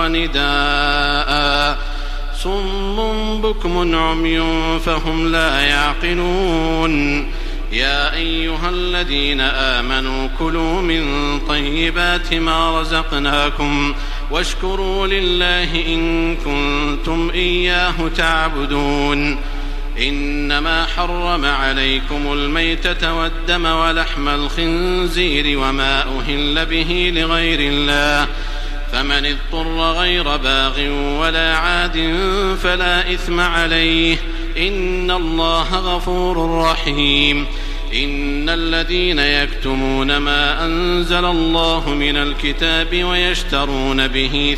ونداء صم بكم عمي فهم لا يعقلون. يا أيها الذين آمنوا كلوا من طيبات ما رزقناكم واشكروا لله إن كنتم إياه تعبدون. إنما حرم عليكم الميتة والدم ولحم الخنزير وما أهل به لغير الله فمن اضطر غير باغ ولا عاد فلا إثم عليه إن الله غفور رحيم. إن الذين يكتمون ما أنزل الله من الكتاب ويشترون به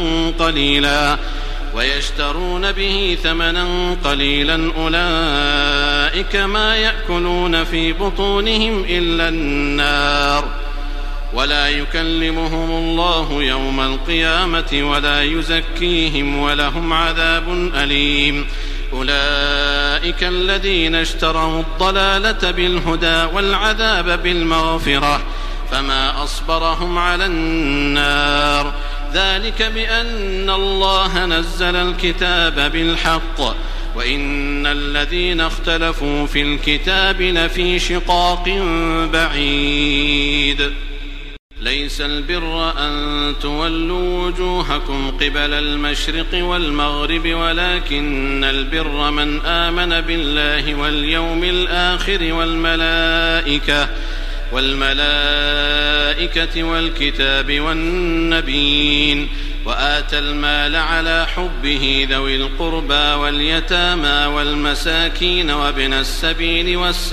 ثمنا قليلا أولئك ما يأكلون في بطونهم إلا النار ولا يكلمهم الله يوم القيامة ولا يزكيهم ولهم عذاب أليم. أولئك الذين اشتروا الضلالة بالهدى والعذاب بالمغفرة فما أصبرهم على النار ذلك بأن الله نزل الكتاب بالحق وإن الذين اختلفوا في الكتاب لفي شقاق بعيد. ليس البر أن تولوا وجوهكم قبل المشرق والمغرب ولكن البر من آمن بالله واليوم الآخر والملائكة والكتاب والنبيين وآتى المال على حبه ذوي القربى واليتامى والمساكين وابن السبيل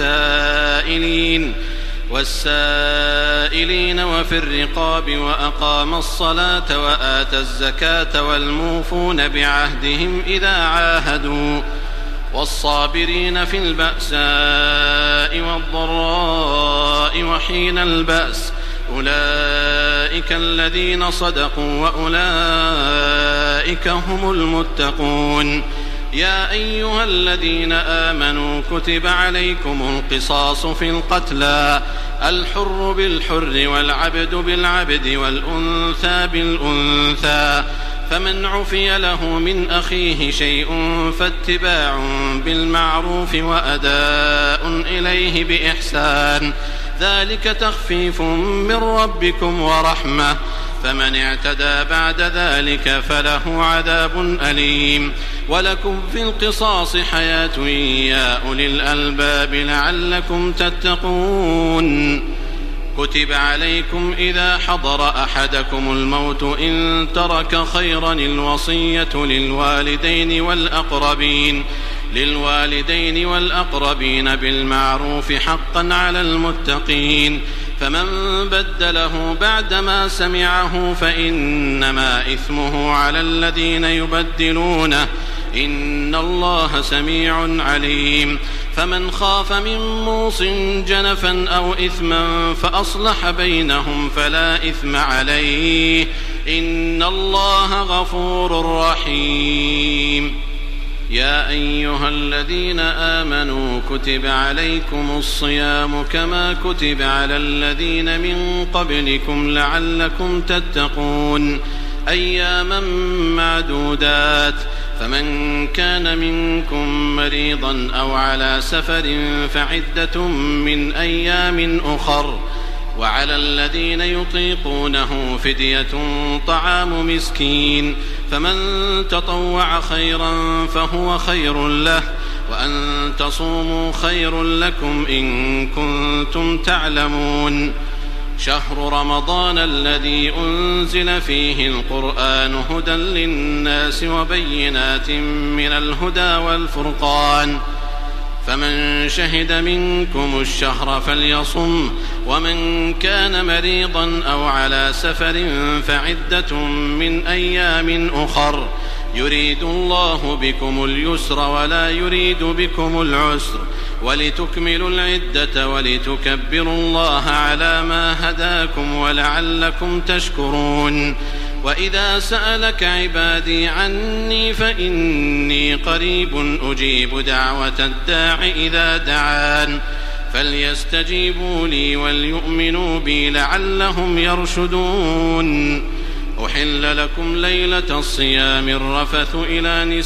والسائلين وفي الرقاب وأقام الصلاة وآتى الزكاة والموفون بعهدهم إذا عاهدوا والصابرين في البأساء والضراء وحين البأس أولئك الذين صدقوا وأولئك هم المتقون. يا أيها الذين آمنوا كتب عليكم القصاص في القتلى الحر بالحر والعبد بالعبد والأنثى بالأنثى فمن عفي له من أخيه شيء فاتباع بالمعروف وأداء إليه بإحسان ذلك تخفيف من ربكم ورحمة فمن اعتدى بعد ذلك فله عذاب أليم. ولكم في القصاص حياة يا أولي الألباب لعلكم تتقون. كتب عليكم إذا حضر أحدكم الموت إن ترك خيرا الوصية للوالدين والأقربين للوالدين والأقربين بالمعروف حقا على المتقين فمن بدله بعدما سمعه فإنما إثمه على الذين يبدلونه إن الله سميع عليم فمن خاف من موص جنفا أو إثما فأصلح بينهم فلا إثم عليه إن الله غفور رحيم يا أيها الذين آمنوا كتب عليكم الصيام كما كتب على الذين من قبلكم لعلكم تتقون أياما معدودات فمن كان منكم مريضا أو على سفر فعدة من أيام أخر وعلى الذين يطيقونه فدية طعام مسكين فمن تطوع خيرا فهو خير له وأن تصوموا خير لكم إن كنتم تعلمون شهر رمضان الذي أنزل فيه القرآن هدى للناس وبينات من الهدى والفرقان فمن شهد منكم الشهر فليصم ومن كان مريضا أو على سفر فعدة من أيام أخر يريد الله بكم اليسر ولا يريد بكم العسر ولتكملوا العدة ولتكبروا الله على ما هداكم ولعلكم تشكرون وإذا سألك عبادي عني فإني قريب أجيب دعوة الداع إذا دعان فليستجيبوا لي وليؤمنوا بي لعلهم يرشدون أحل لكم ليلة الصيام الرفث إلى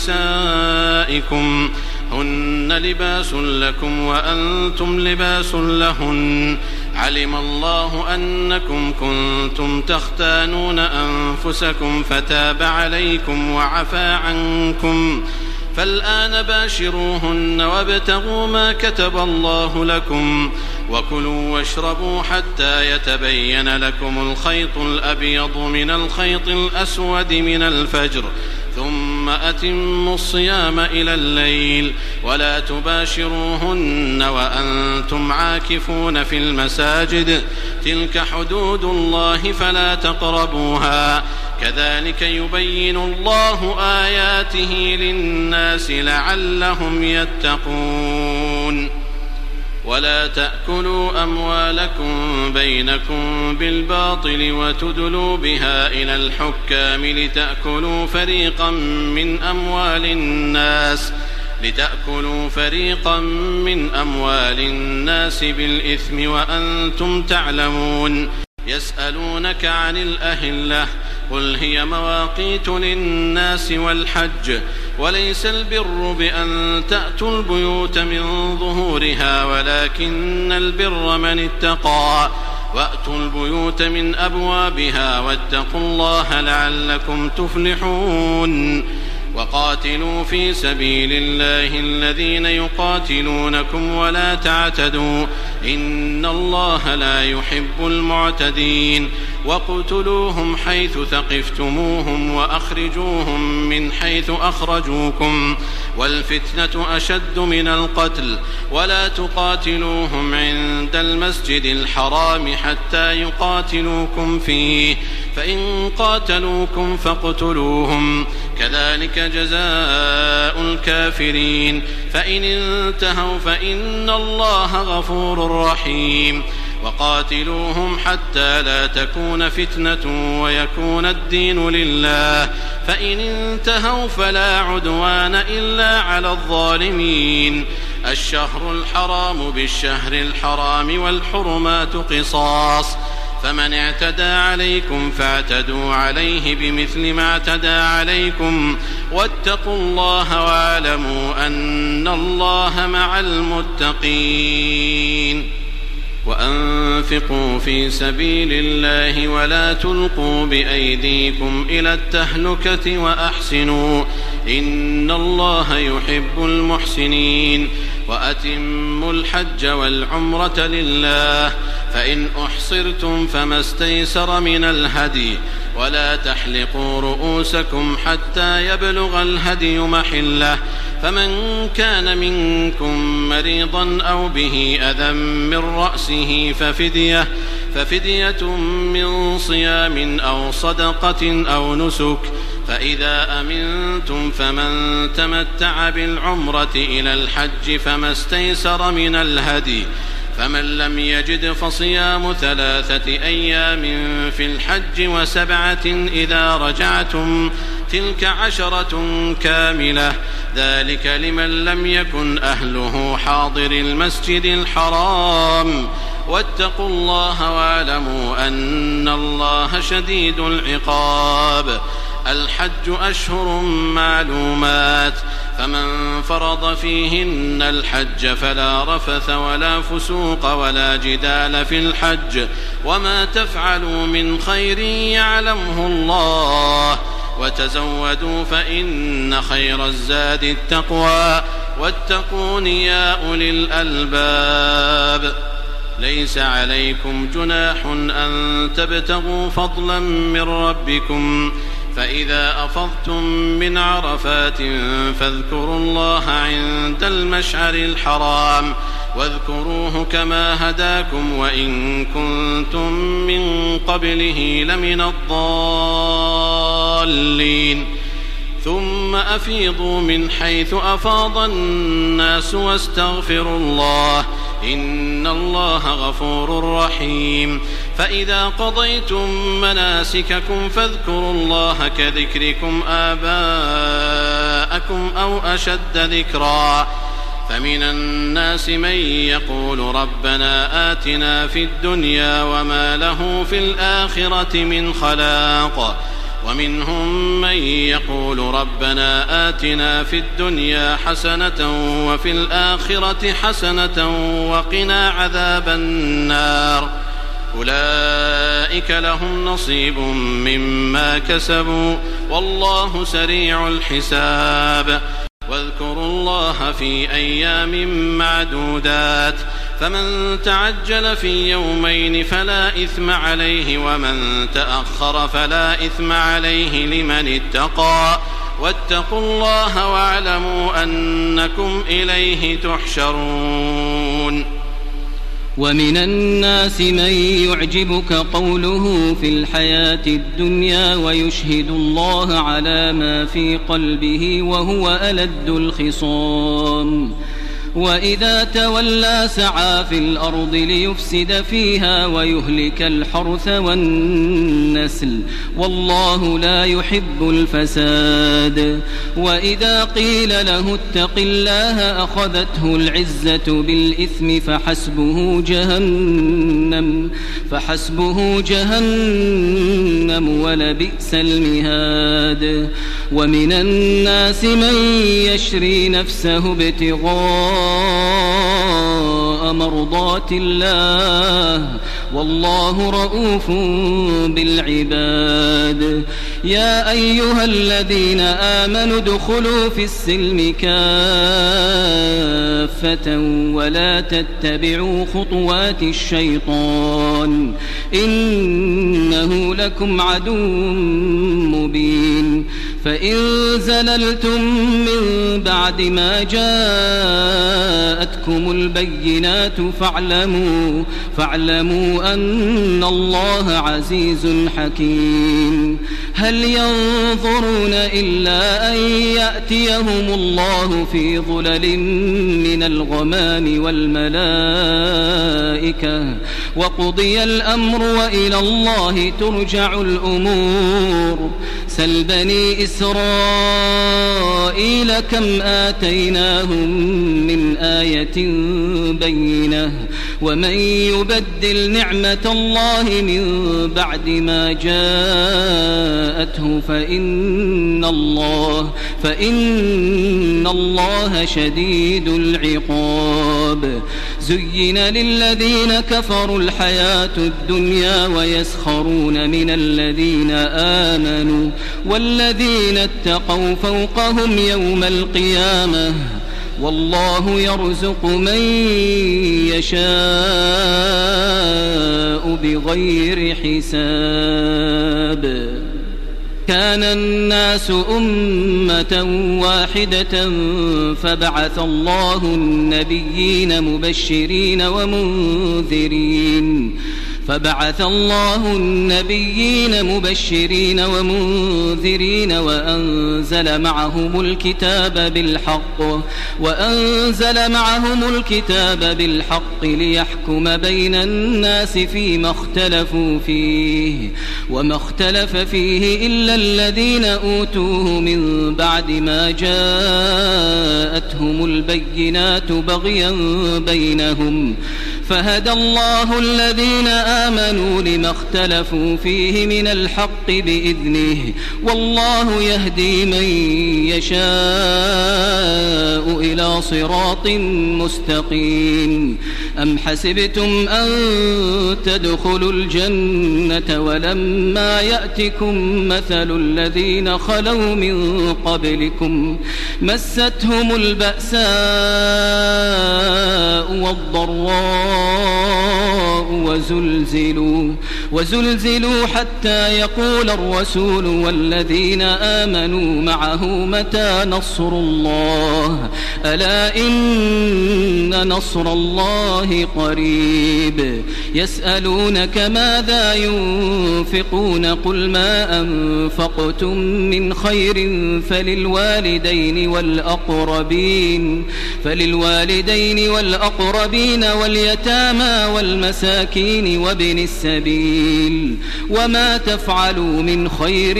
نسائكم هن لباس لكم وأنتم لباس لهن علم الله أنكم كنتم تختانون أنفسكم فتاب عليكم وعفى عنكم فالآن باشروهن وابتغوا ما كتب الله لكم وكلوا واشربوا حتى يتبين لكم الخيط الأبيض من الخيط الأسود من الفجر ثم أتموا الصيام إلى الليل ولا تباشروهن وأنتم عاكفون في المساجد تلك حدود الله فلا تقربوها كذلك يبين الله آياته للناس لعلهم يتقون ولا تأكلوا أموالكم بينكم بالباطل وتدلوا بها إلى الحكام لتأكلوا فريقا من أموال الناس بالإثم وأنتم تعلمون يسألونك عن الأهلة قل هي مواقيت للناس والحج وليس البر بأن تأتوا البيوت من ظهورها ولكن البر من اتقى وأتوا البيوت من أبوابها واتقوا الله لعلكم تفلحون وقاتلوا في سبيل الله الذين يقاتلونكم ولا تعتدوا إن الله لا يحب المعتدين وقتلوهم حيث ثقفتموهم وأخرجوهم من حيث أخرجوكم والفتنة أشد من القتل ولا تقاتلوهم عند المسجد الحرام حتى يقاتلوكم فيه فإن قاتلوكم فاقتلوهم كذلك جزاء الكافرين فإن انتهوا فإن الله غفور رحيم وقاتلوهم حتى لا تكون فتنة ويكون الدين لله فإن انتهوا فلا عدوان إلا على الظالمين الشهر الحرام بالشهر الحرام والحرمات قصاص فمن اعتدى عليكم فاعتدوا عليه بمثل ما اعتدى عليكم واتقوا الله واعلموا أن الله مع المتقين وأنفقوا في سبيل الله ولا تلقوا بأيديكم إلى التهلكة وأحسنوا إن الله يحب المحسنين وأتموا الحج والعمرة لله فإن أحصرتم فما استيسر من الهدي ولا تحلقوا رؤوسكم حتى يبلغ الهدي محله فمن كان منكم مريضا أو به أذى من رأسه ففدية من صيام أو صدقة أو نسك، فإذا أمنتم فمن تمتع بالعمرة إلى الحج فما استيسر من الهدي، فمن لم يجد فصيام 3 أيام في الحج و7 إذا رجعتم، تلك 10 كاملة، ذلك لمن لم يكن أهله حاضر المسجد الحرام. واتقوا الله واعلموا أن الله شديد العقاب. الحج أشهر معلومات، فمن فرض فيهن الحج فلا رفث ولا فسوق ولا جدال في الحج، وما تفعلوا من خير يعلمه الله، وتزودوا فإن خير الزاد التقوى، واتقون يا أولي الألباب. ليس عليكم جناح أن تبتغوا فضلا من ربكم، فإذا أفضتم من عرفات فاذكروا الله عند المشعر الحرام، واذكروه كما هداكم وإن كنتم من قبله لمن الضالين. ثم أفيضوا من حيث أفاض الناس واستغفروا الله، إن الله غفور رحيم. فإذا قضيتم مناسككم فاذكروا الله كذكركم آباءكم أو أشد ذكرا. فمن الناس من يقول ربنا آتنا في الدنيا وما له في الآخرة من خلاق، ومنهم من يقول ربنا آتنا في الدنيا حسنة وفي الآخرة حسنة وقنا عذاب النار. أولئك لهم نصيب مما كسبوا والله سريع الحساب. واذكروا الله في أيام معدودات، فمن تعجل في يومين فلا إثم عليه، ومن تأخر فلا إثم عليه لمن اتقى. واتقوا الله واعلموا أنكم إليه تحشرون. ومن الناس من يعجبك قوله في الحياة الدنيا ويشهد الله على ما في قلبه وهو ألد الخصام، وإذا تولى سعى في الأرض ليفسد فيها ويهلك الحرث والنسل، والله لا يحب الفساد. وإذا قيل له اتق الله أخذته العزة بالإثم فحسبه جهنم ولبئس المهاد. ومن الناس من يشري نفسه ابتغاء مرضات الله والله رؤوف بالعباد. يا أيها الذين آمنوا ادخلوا في السلم كافة ولا تتبعوا خطوات الشيطان إنه لكم عدو مبين. فإن زللتم من بعد ما جاءتكم البينات فاعلموا أن الله عزيز حكيم. هل ينظرون إلا أن يأتيهم الله في ظلل من الغمام والملائكة وقضي الأمر وإلى الله ترجع الأمور. سل بني إسرائيل كم آتيناهم من آية بينة ومن يبدل نعمة الله من بعد ما جاءته فإن الله شديد العقاب. زين للذين كفروا الحياة الدنيا ويسخرون من الذين آمنوا والذين اتقوا فوقهم يوم القيامة والله يرزق من يشاء بغير حساب. كان الناس أمة واحدة فبعث الله النبيين مبشرين ومنذرين وأنزل معهم الكتاب بالحق ليحكم بين الناس فيما اختلفوا فيه وما اختلف فيه إلا الذين أوتوه من بعد ما جاءتهم البينات بغيا بينهم فهدى الله الذين آمنوا لما اختلفوا فيه من الحق بإذنه والله يهدي من يشاء إلى صراط مستقيم. أم حسبتم أن تدخلوا الجنة ولما يأتكم مثل الذين خلوا من قبلكم مستهم البأساء والضراء وزلزلوا حتى يقول الرسول والذين آمنوا معه متى نصر الله ألا إن نصر الله قريب. يسألونك ماذا ينفقون قل ما أنفقتم من خير فللوالدين والأقربين واليتامى والمساكين وابن السبيل وما تفعلوا من خير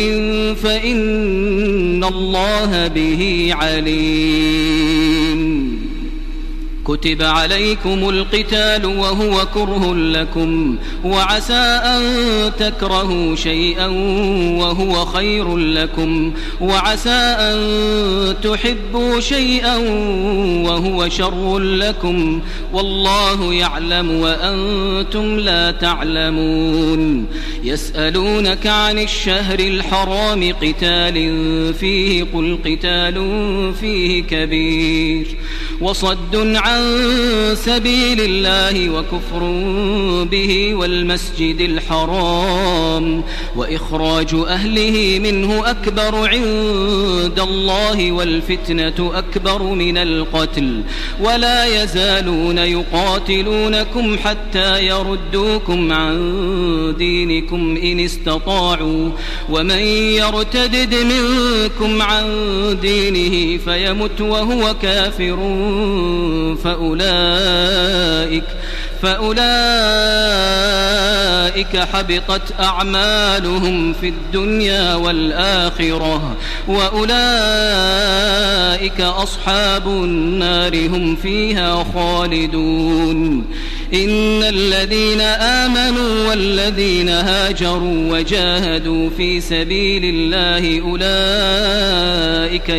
فإن الله به عليم. كتب عليكم القتال وهو كره لكم وعسى أن تكرهوا شيئا وهو خير لكم وعسى أن تحبوا شيئا وهو شر لكم والله يعلم وأنتم لا تعلمون. يسألونك عن الشهر الحرام قتال فيه قل قتال فيه كبير وصد عن سبيل الله وكفر به والمسجد الحرام وإخراج أهله منه أكبر عند الله والفتنة أكبر من القتل ولا يزالون يقاتلونكم حتى يردوكم عن دينكم إن استطاعوا ومن يرتدد منكم عن دينه فيمت وهو كافر فأولئك حبطت أعمالهم في الدنيا والآخرة وأولئك أصحاب النار هم فيها خالدون. إن الذين آمنوا والذين هاجروا وجاهدوا في سبيل الله أولئك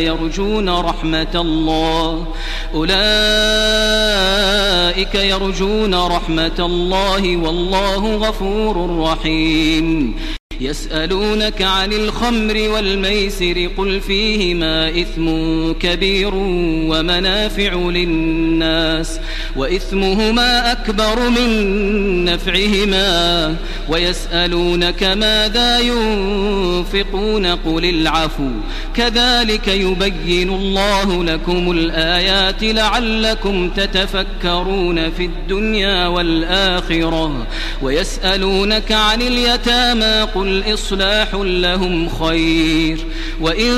يرجون رحمة الله والله غفور رحيم. يسألونك عن الخمر والميسر قل فيهما إثم كبير ومنافع للناس وإثمهما أكبر من نفعهما ويسألونك ماذا ينفقون قل العفو كذلك يبين الله لكم الآيات لعلكم تتفكرون في الدنيا والآخرة. ويسألونك عن اليتامى قل إصلاح لهم خير وإن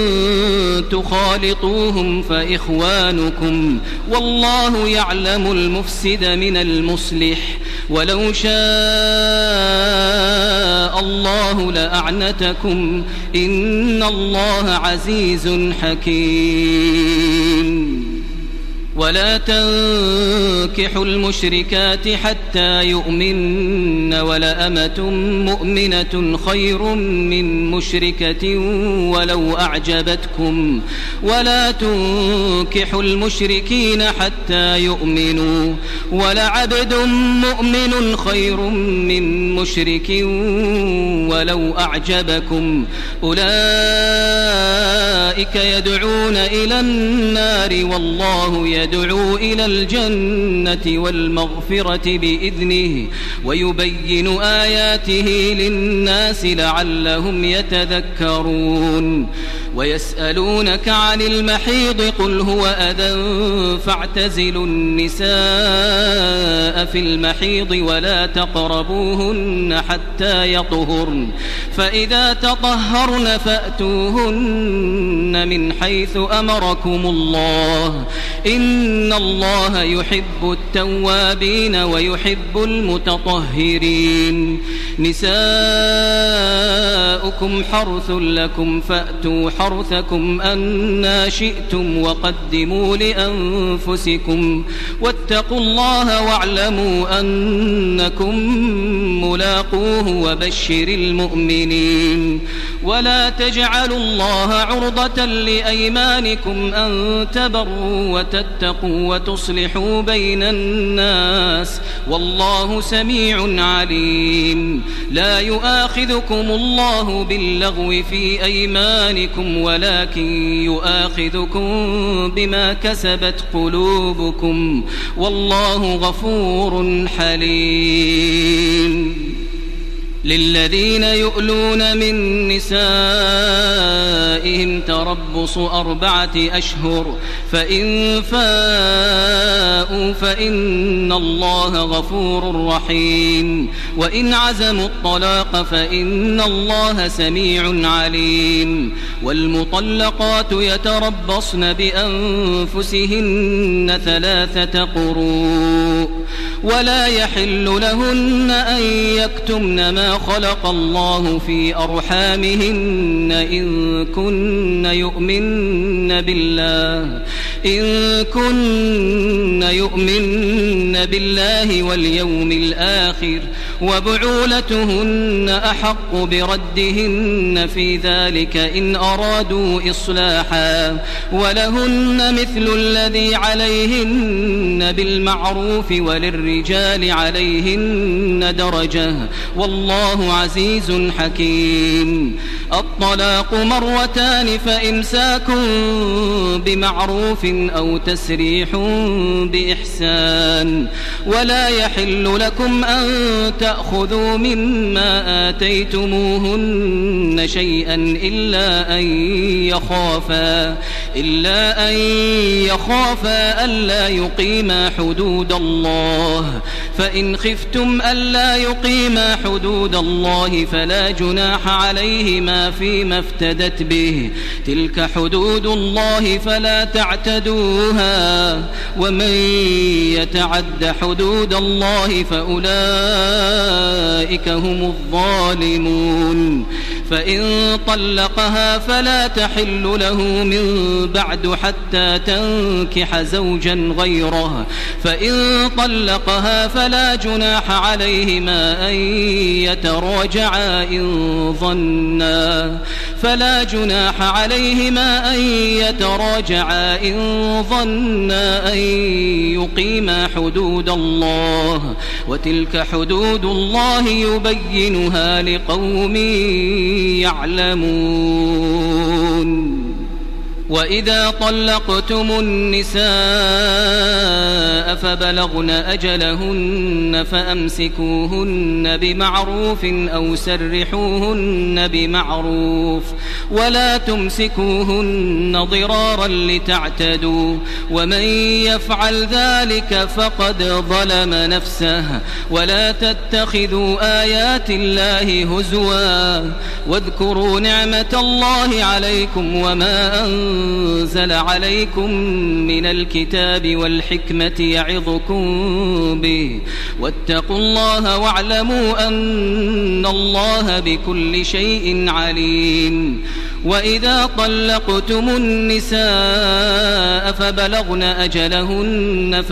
تخالطوهم فإخوانكم والله يعلم المفسد من المصلح ولو شاء الله لأعنتكم إن الله عزيز حكيم. ولا تنكحوا المشركات حتى يؤمن ولأمة مؤمنة خير من مشركة ولو أعجبتكم ولا تنكحوا المشركين حتى يؤمنوا ولعبد مؤمن خير من مشرك ولو أعجبكم أولئك يدعون إلى النار والله يدعو إلى الجنة والمغفرة بإذنه ويبين يبين آياته للناس لعلهم يتذكرون ويسألونك عن المحيض قل هو أذى فاعتزلوا النساء في المحيض ولا تقربوهن حتى يطهرن فإذا تطهرن فأتوهن من حيث أمركم الله إن الله يحب التوابين ويحب المتطهرين نساؤكم حرث لكم فأتوا حرثكم أنى شئتم وقدموا لأنفسكم واتقوا الله واعلموا أنكم ملاقوه وبشر المؤمنين ولا تجعلوا الله عرضة لأيمانكم أن تبروا وتتقوا وتصلحوا بين الناس والله سميع عليم لا يؤاخذكم الله باللغو في أيمانكم ولكن يؤاخذكم بما كسبت قلوبكم والله غفور حليم للذين يؤلون من نسائهم تربص 4 أشهر فإن فاءوا فإن الله غفور رحيم وإن عزموا الطلاق فإن الله سميع عليم والمطلقات يتربصن بأنفسهن 3 قروء ولا يحل لهن أن يكتمن ما خلق الله في أرحامهن إن كن يؤمن بالله واليوم الآخر وبعولتهن أحق بردهن في ذلك إن أرادوا إصلاحا ولهن مثل الذي عليهن بالمعروف وللرجال عليهن درجة والله عزيز حكيم الطلاق 2 فإمساك بمعروف أو تسريح بإحسان ولا يحل لكم أن تأخذوا مما آتيتموهن شيئا إلا أن يخافا ألا يقيما حدود الله فإن خفتم ألا يقيما حدود الله فلا جناح عليهما فيما افتدت به تلك حدود الله فلا تعتدوها ومن يتعد حدود الله فأولئك هم الظالمون فإن طلقها فلا تحل له من بعد حتى تنكح زوجا غيره فإن طلقها فلا جناح عليهما أن يتراجعا إن ظنا أن يقيما حدود الله وتلك حدود الله يبينها لقوم يعلمون وإذا طلقتم النساء فبلغن أجلهن فأمسكوهن بمعروف أو سرحوهن بمعروف ولا تمسكوهن ضرارا لتعتدوا ومن يفعل ذلك فقد ظلم نفسه ولا تتخذوا آيات الله هزوا واذكروا نعمة الله عليكم وما أنزل عليكم من الكتاب والحكمة يعظكم به واتقوا الله واعلموا أن الله بكل شيء عليم وإذا طلقتم النساء فبلغن أجلهن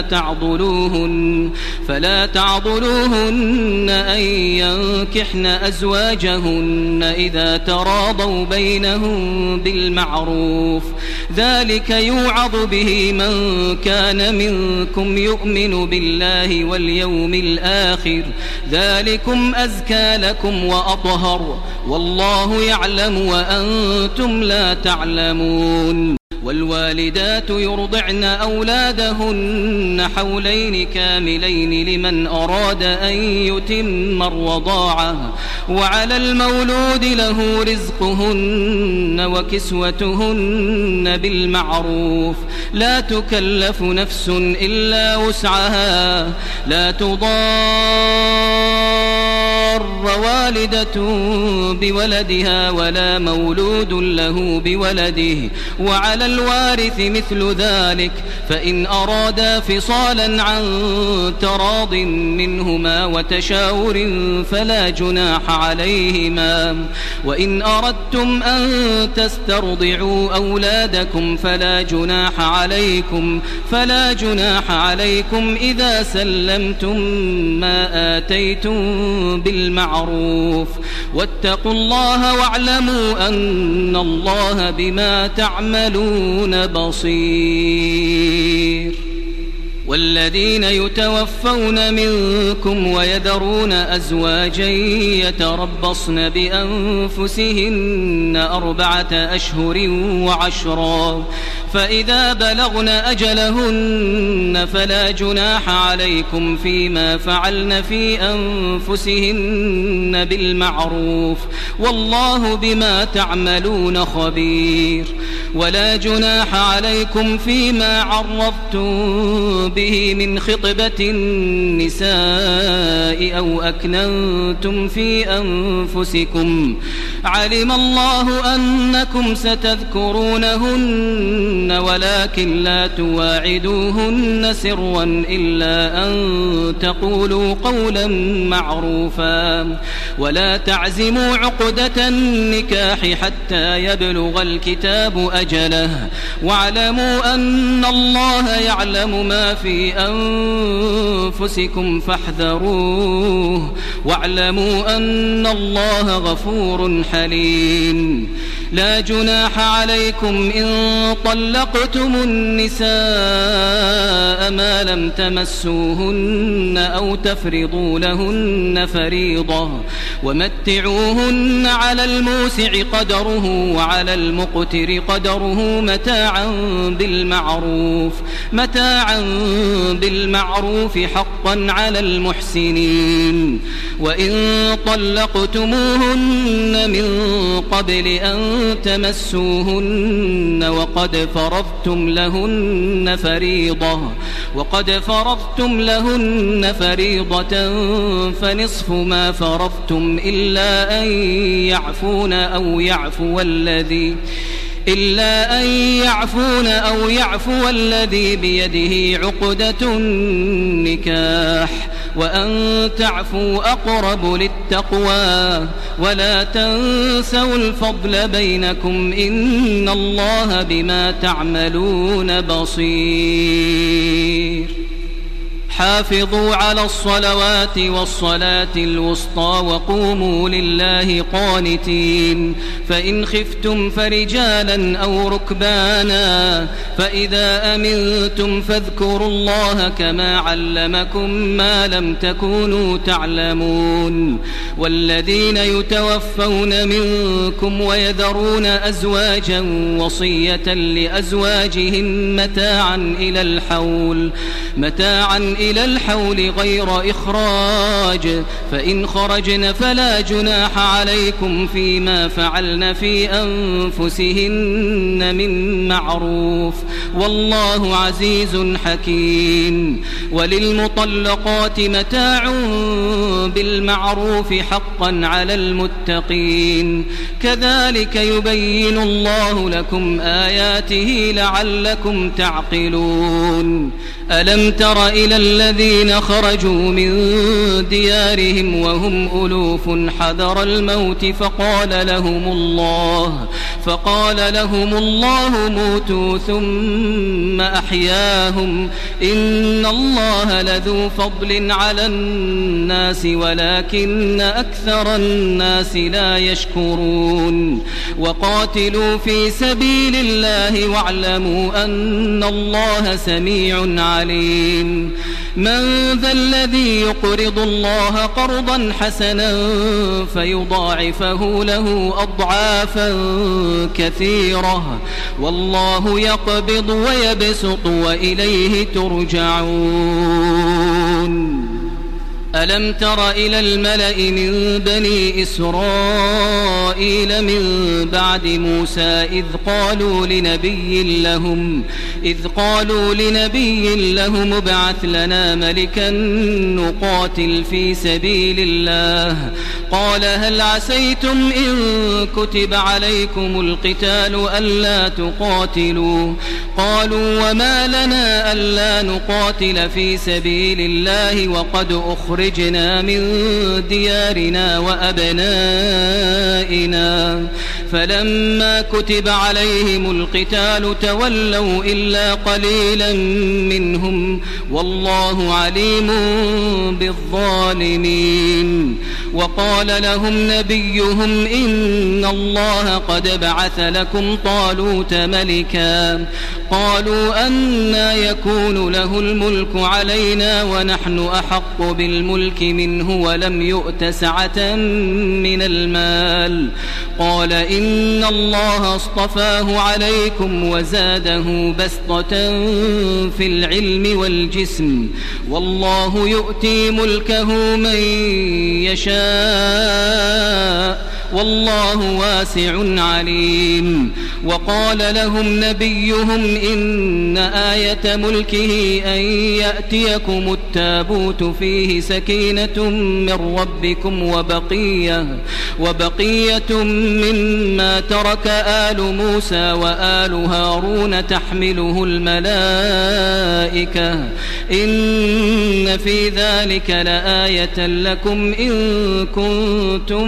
فلا تعضلوهن أن ينكحن أزواجهن إذا تراضوا بينهم بالمعروف ذلك يوعظ به من كان منكم يؤمن بالله واليوم الآخر ذلكم أزكى لكم وأطهر والله يعلم وأنتم لا تعلمون والوالدات يرضعن أولادهن حولين كاملين لمن أراد أن يتم الرضاعة وعلى المولود له رزقهن وكسوتهن بالمعروف لا تكلف نفس إلا وسعها لا تضار والدة بولدها ولا مولود له بولده وعلى الوارث مثل ذلك فإن أرادا فصالا عن تراض منهما وتشاور فلا جناح عليهما وإن أردتم أن تسترضعوا أولادكم فلا جناح عليكم إذا سلمتم ما آتيتم بالمعروف واتقوا الله واعلموا أن الله بما تعملون بصير والذين يتوفون منكم ويذرون أزواجا يتربصن بأنفسهن 4 أشهر وعشرا فإذا بلغن أجلهن فلا جناح عليكم فيما فعلن في أنفسهن بالمعروف والله بما تعملون خبير ولا جناح عليكم فيما عرضتم به من خطبة النساء أو أكننتم في أنفسكم علم الله أنكم ستذكرونهن ولكن لا تواعدوهن سرا إلا أن تقولوا قولا معروفا ولا تعزموا عقدة النكاح حتى يبلغ الكتاب أجله واعلموا أن الله يعلم ما في أنفسكم فاحذروه واعلموا أن الله غفور حليم لا جناح عليكم إن طلقتم النساء ما لم تمسوهن أو تفرضوا لهن فريضة ومتعوهن على الموسع قدره وعلى المقتر قدره متاعا بالمعروف حقا على المحسنين وإن طلقتموهن من قبل أن تمسوهن وقد فرضتم لهن فريضة فنصف ما فرضتم إلا أن يعفون أو يعفو الذي بيده عقدة النكاح وأن تعفوا أقرب للتقوى ولا تنسوا الفضل بينكم إن الله بما تعملون بصير حافظوا على الصلوات والصلاة الوسطى وقوموا لله قانتين فإن خفتم فرجالا أو ركبانا فإذا أمنتم فاذكروا الله كما علمكم ما لم تكونوا تعلمون والذين يتوفون منكم ويذرون أزواجا وصية لأزواجهم متاعا إلى الحول غير إخراج فإن خرجن فلا جناح عليكم فيما فعلن في أنفسهن من معروف والله عزيز حكيم وللمطلقات متاع بالمعروف حقا على المتقين كذلك يبين الله لكم آياته لعلكم تعقلون ألم تر إلى الذين خرجوا من ديارهم وهم ألوف حذر الموت فقال لهم الله موتوا ثم أحياهم إن الله لذو فضل على الناس ولكن أكثر الناس لا يشكرون وقاتلوا في سبيل الله واعلموا أن الله سميع عليم من ذا الذي يقرض الله قرضا حسنا فيضاعفه له أضعافا كثيرة والله يقبض ويبسط وإليه ترجعون ألم تر إلى الملأ من بني إسرائيل من بعد موسى إذ قالوا لنبي لهم ابعث لنا ملكا نقاتل في سبيل الله قال هل عسيتم إن كتب عليكم القتال ألا تقاتلوا قالوا وما لنا ألا نقاتل في سبيل الله وقد أخرجنا من ديارنا وأبنائنا فلما كتب عليهم القتال تولوا إلا قليلا منهم والله عليم بالظالمين وقال لهم نبيهم إن الله قد بعث لكم طالوت ملكا قالوا أنى يكون له الملك علينا ونحن أحق بالملك منه ولم يؤت سعة من المال قال إن الله اصطفاه عليكم وزاده بسطة في العلم والجسم والله يؤتي ملكه من يشاء والله واسع عليم وقال لهم نبيهم إن آية ملكه أن يأتيكم التابوت فيه سكينة من ربكم وبقية مما ترك آل موسى وآل هارون تحمله الملائكة إن في ذلك لآية لكم إن كنتم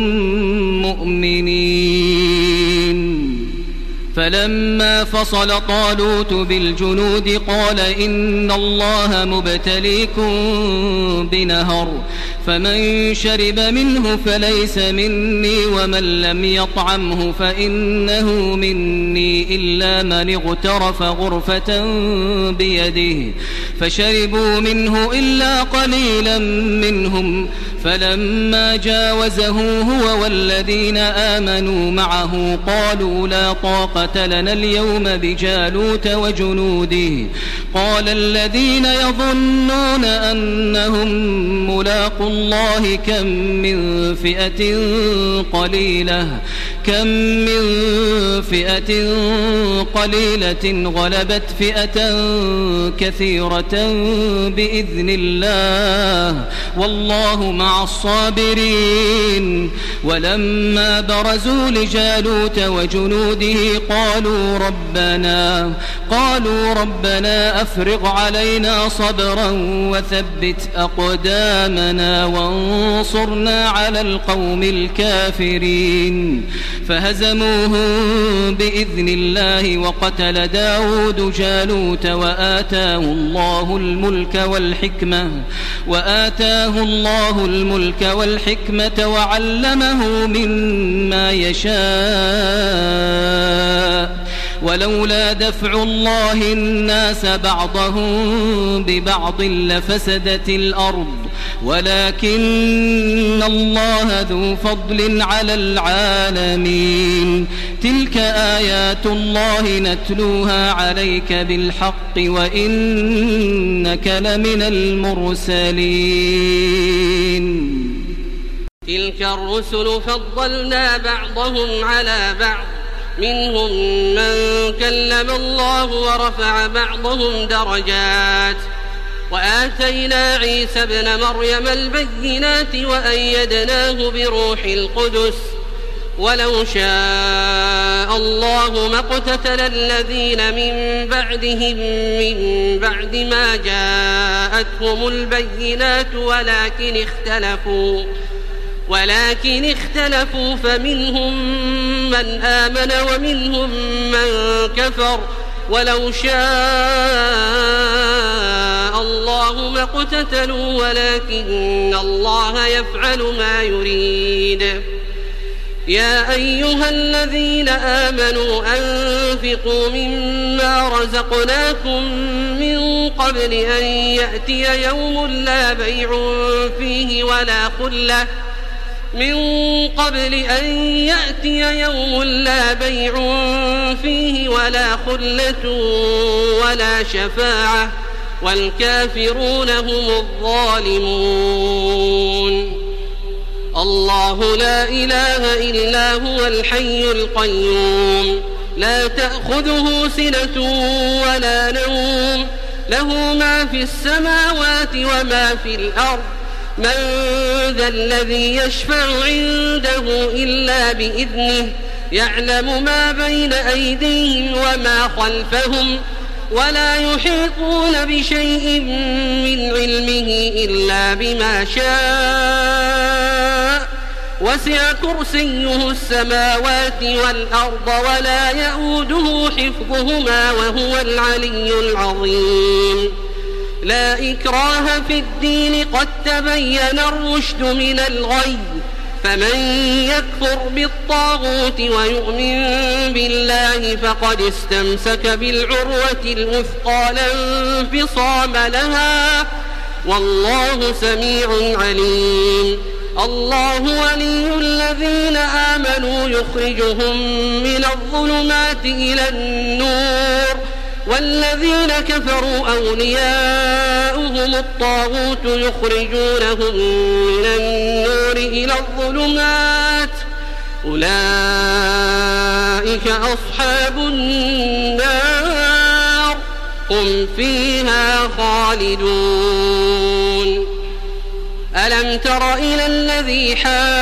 مؤمنين فلما فصل طالوت بالجنود قال إن الله مبتليكم بنهر فمن شرب منه فليس مني ومن لم يطعمه فإنه مني إلا من اغترف غرفة بيده فشربوا منه إلا قليلا منهم فلما جاوزه هو والذين آمنوا معه قالوا لا طاقة لنا اليوم بجالوت وجنوده قال الذين يظنون أنهم ملاقوا الله كم من فئة قليلة غلبت فئة كثيرة بإذن الله والله مع الصابرين ولما برزوا لجالوت وجنوده قالوا ربنا أفرغ علينا صبرا وثبت أقدامنا وانصرنا على القوم الكافرين فهزموهم بإذن الله وقتل داود جالوت وآتاه الله الملك والحكمة وعلمه مما يشاء ولولا دفع الله الناس بعضهم ببعض لفسدت الأرض ولكن الله ذو فضل على العالمين تلك آيات الله نتلوها عليك بالحق وإنك لمن المرسلين تلك الرسل فضلنا بعضهم على بعض منهم من كلم الله ورفع بعضهم درجات وآتينا عيسى ابن مريم البينات وأيدناه بروح القدس ولو شاء الله ما اقتتل الذين من بعدهم من بعد ما جاءتهم البينات ولكن اختلفوا فمنهم من آمن ومنهم من كفر ولو شاء شاء الله ما اقتتلوا ولكن الله يفعل ما يريد. يا أيها الذين آمنوا أنفقوا مما رزقناكم من قبل أن يأتي يوم لا بيع فيه ولا خلة ولا شفاعة والكافرون هم الظالمون. الله لا إله إلا هو الحي القيوم لا تأخذه سنة ولا نوم له ما في السماوات وما في الأرض من ذا الذي يشفع عنده إلا بإذنه يعلم ما بين أيديهم وما خلفهم ولا يحيطون بشيء من علمه إلا بما شاء وسع كرسيه السماوات والأرض ولا يؤوده حفظهما وهو العلي العظيم. لا إكراه في الدين قد تبين الرشد من الغي فمن يكفر بالطاغوت ويؤمن بالله فقد استمسك بالعروة الوثقى لا انفصام لها والله سميع عليم. الله ولي الذين آمنوا يخرجهم من الظلمات إلى النور والذين كفروا أولياؤهم الطاغوت يخرجونهم من النور إلى الظلمات أولئك أصحاب النار هم فيها خالدون. ألم تر إلى الذي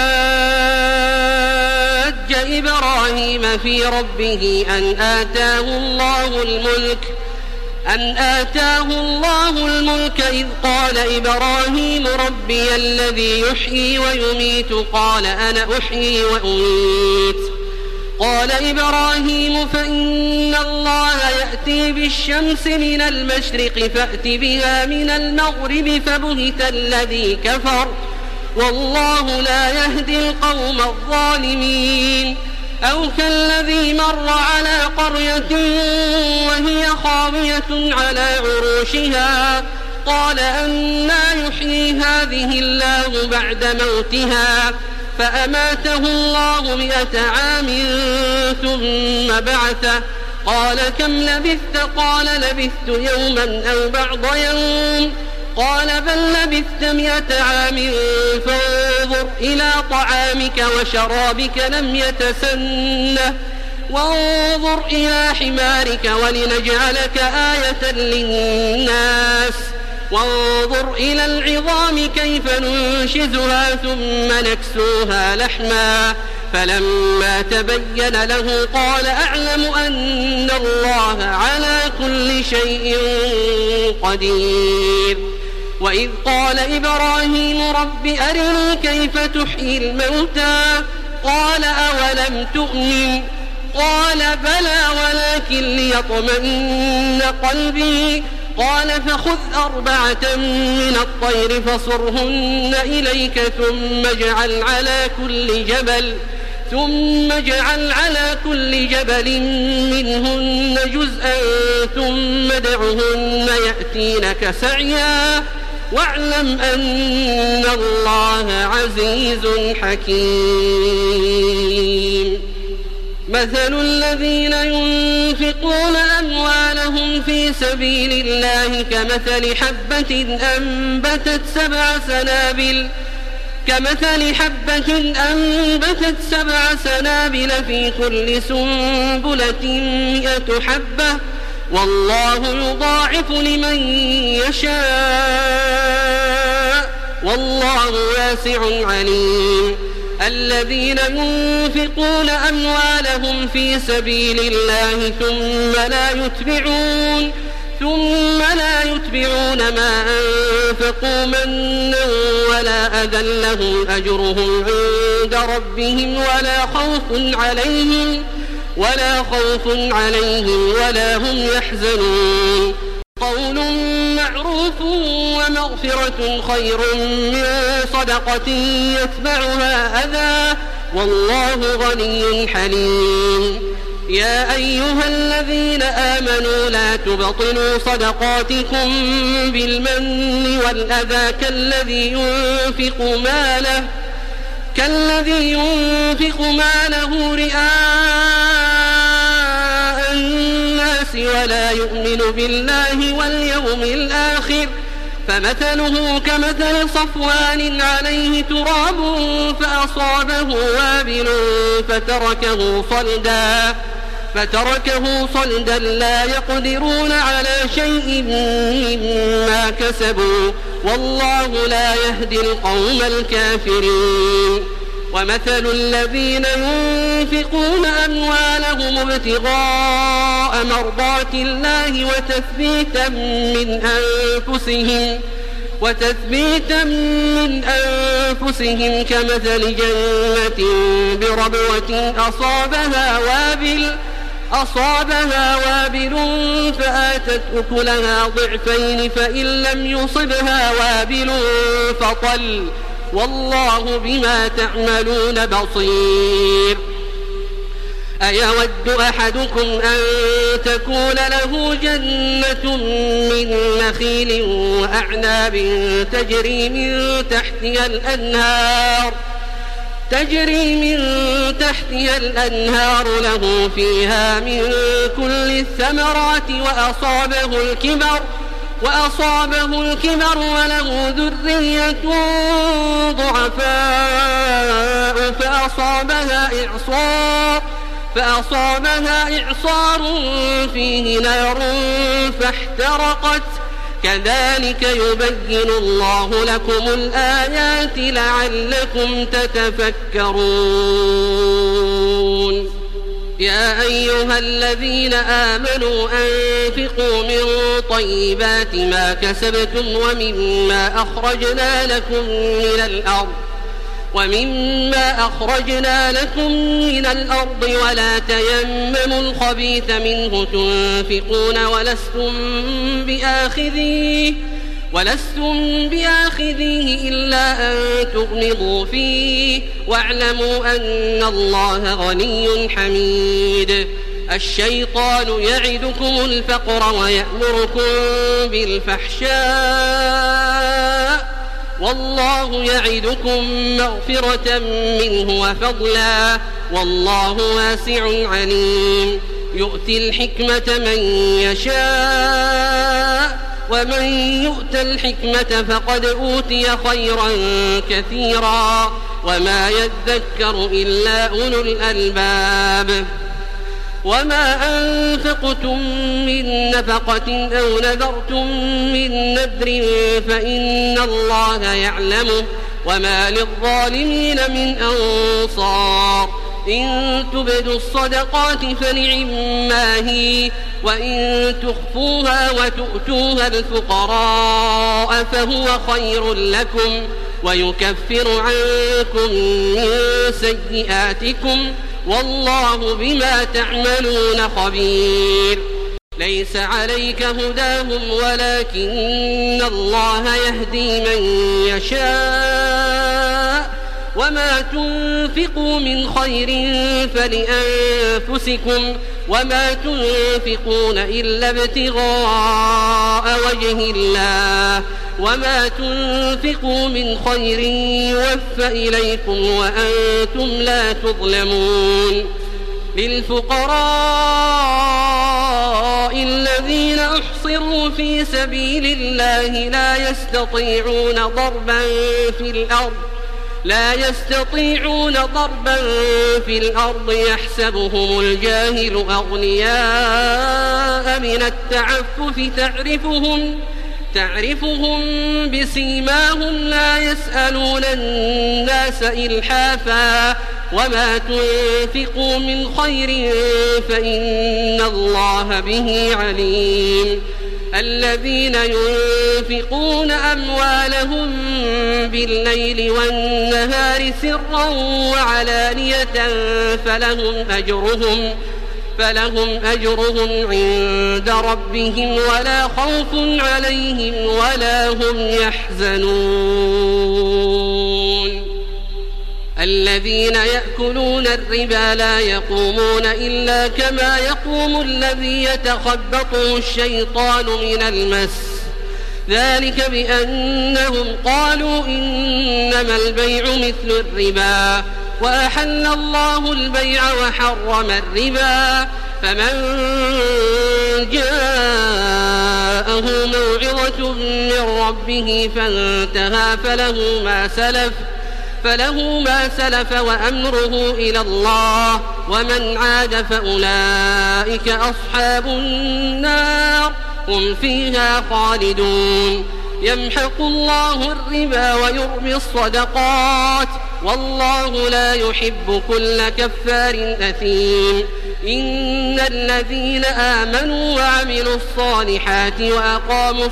حاج إبراهيم في ربه أن آتاه الله الملك إذ قال إبراهيم ربي الذي يحيي ويميت قال أنا أحيي وأميت قال إبراهيم فإن الله يأتي بالشمس من المشرق فأت بها من المغرب فبهت الذي كفر والله لا يهدي القوم الظالمين. أو كالذي مر على قرية وهي خاوية على عروشها قال أنى يحيي هذه الله بعد موتها فأماته الله 100 عام ثم بعثه قال كم لبثت قال لبثت يوما أو بعض يوم قال بل لبثت 100 عام فانظر إلى طعامك وشرابك لم يتسنه وانظر إلى حمارك ولنجعلك آية للناس وانظر إلى العظام كيف ننشزها ثم نكسوها لحما فلما تبين له قال أعلم أن الله على كل شيء قدير. وإذ قال إبراهيم رب أرني كيف تحيي الموتى قال أولم تؤمن قال بلى ولكن ليطمئن قلبي قال فخذ 4 من الطير فصرهن إليك ثم اجعل على كل جبل منهن جزءا ثم ادعهن يأتينك سعيا واعلم أن الله عزيز حكيم. مثل الذين ينفقون أموالهم في سبيل الله كمثل حبة أنبتت 7 سنابل في كل سنبلة 100 حبة والله يضاعف لمن يشاء والله واسع عليم. الذين ينفقون أموالهم في سبيل الله ثم لا يتبعون ما أنفقوا منا ولا أذى لهم أجرهم عند ربهم ولا خوف عليهم ولا هم يحزنون. قول معروف ومغفرة خير من صدقة يتبعها أذى والله غني حليم. يا أيها الذين آمنوا لا تبطلوا صدقاتكم بالمن والأذى كالذي ينفق ماله رئاء الناس ولا يؤمن بالله واليوم الآخر فمثله كمثل صفوان عليه تراب فأصابه وابل فتركه صلدا لا يقدرون على شيء مما كسبوا والله لا يهدي القوم الكافرين. ومثل الذين ينفقون أموالهم ابتغاء مرضات الله وتثبيتا من أنفسهم كمثل جنة بربوة أصابها وابل فآتت أكلها ضعفين فإن لم يصبها وابل فطل والله بما تعملون بصير. أيود أحدكم أن تكون له جنة من نخيل وأعناب تجري من تحتها الأنهار له فيها من كل الثمرات وأصابه الكبر وله ذرية ضعفاء فأصابها إعصار فيه نار فاحترقت كذلك يبين الله لكم الآيات لعلكم تتفكرون. يا أيها الذين آمنوا أنفقوا من طيبات ما كسبتم ومما أخرجنا لكم من الأرض ولا تيمموا الخبيث منه تنفقون ولستم بآخذيه إلا أن تغمضوا فيه واعلموا أن الله غني حميد. الشيطان يعدكم الفقر ويأمركم بالفحشاء والله يعدكم مغفرة منه وفضلا والله واسع عليم. يؤتي الحكمة من يشاء ومن يؤت الحكمة فقد أوتي خيرا كثيرا وما يذكر إلا أولو الألباب. وما أنفقتم من نفقة أو نذرتم من نذر فإن الله يعلمه وما للظالمين من أنصار. إن تبدوا الصدقات فنعما هي وإن تخفوها وتؤتوها الفقراء فهو خير لكم ويكفر عنكم من سيئاتكم والله بما تعملون خبير. ليس عليك هداهم ولكن الله يهدي من يشاء وما تنفقوا من خير فلأنفسكم وما تنفقون إلا ابتغاء وجه الله وما تنفقوا من خير يوفى إليكم وأنتم لا تظلمون. للفقراء الذين أحصروا في سبيل الله لا يستطيعون ضربا في الأرض يحسبهم الجاهل أغنياء من التعفف تعرفهم بسيماهم لا يسألون الناس إلحافا وما تنفقوا من خير فإن الله به عليم. الذين ينفقون أموالهم بالليل والنهار سرا وعلانية فلهم أجرهم عند ربهم ولا خوف عليهم ولا هم يحزنون الذين يأكلون الربا لا يقومون إلا كما يقوم الذي يتخبطه الشيطان من المس ذلك بأنهم قالوا إنما البيع مثل الربا وأحل الله البيع وحرم الربا فمن جاءه موعظة من ربه فانتهى فله ما سلف وأمره إلى الله ومن عاد فأولئك أصحاب النار هم فيها خالدون يمحق الله الربا ويربي الصدقات والله لا يحب كل كفار أثيم إن الذين آمنوا وعملوا الصالحات وأقاموا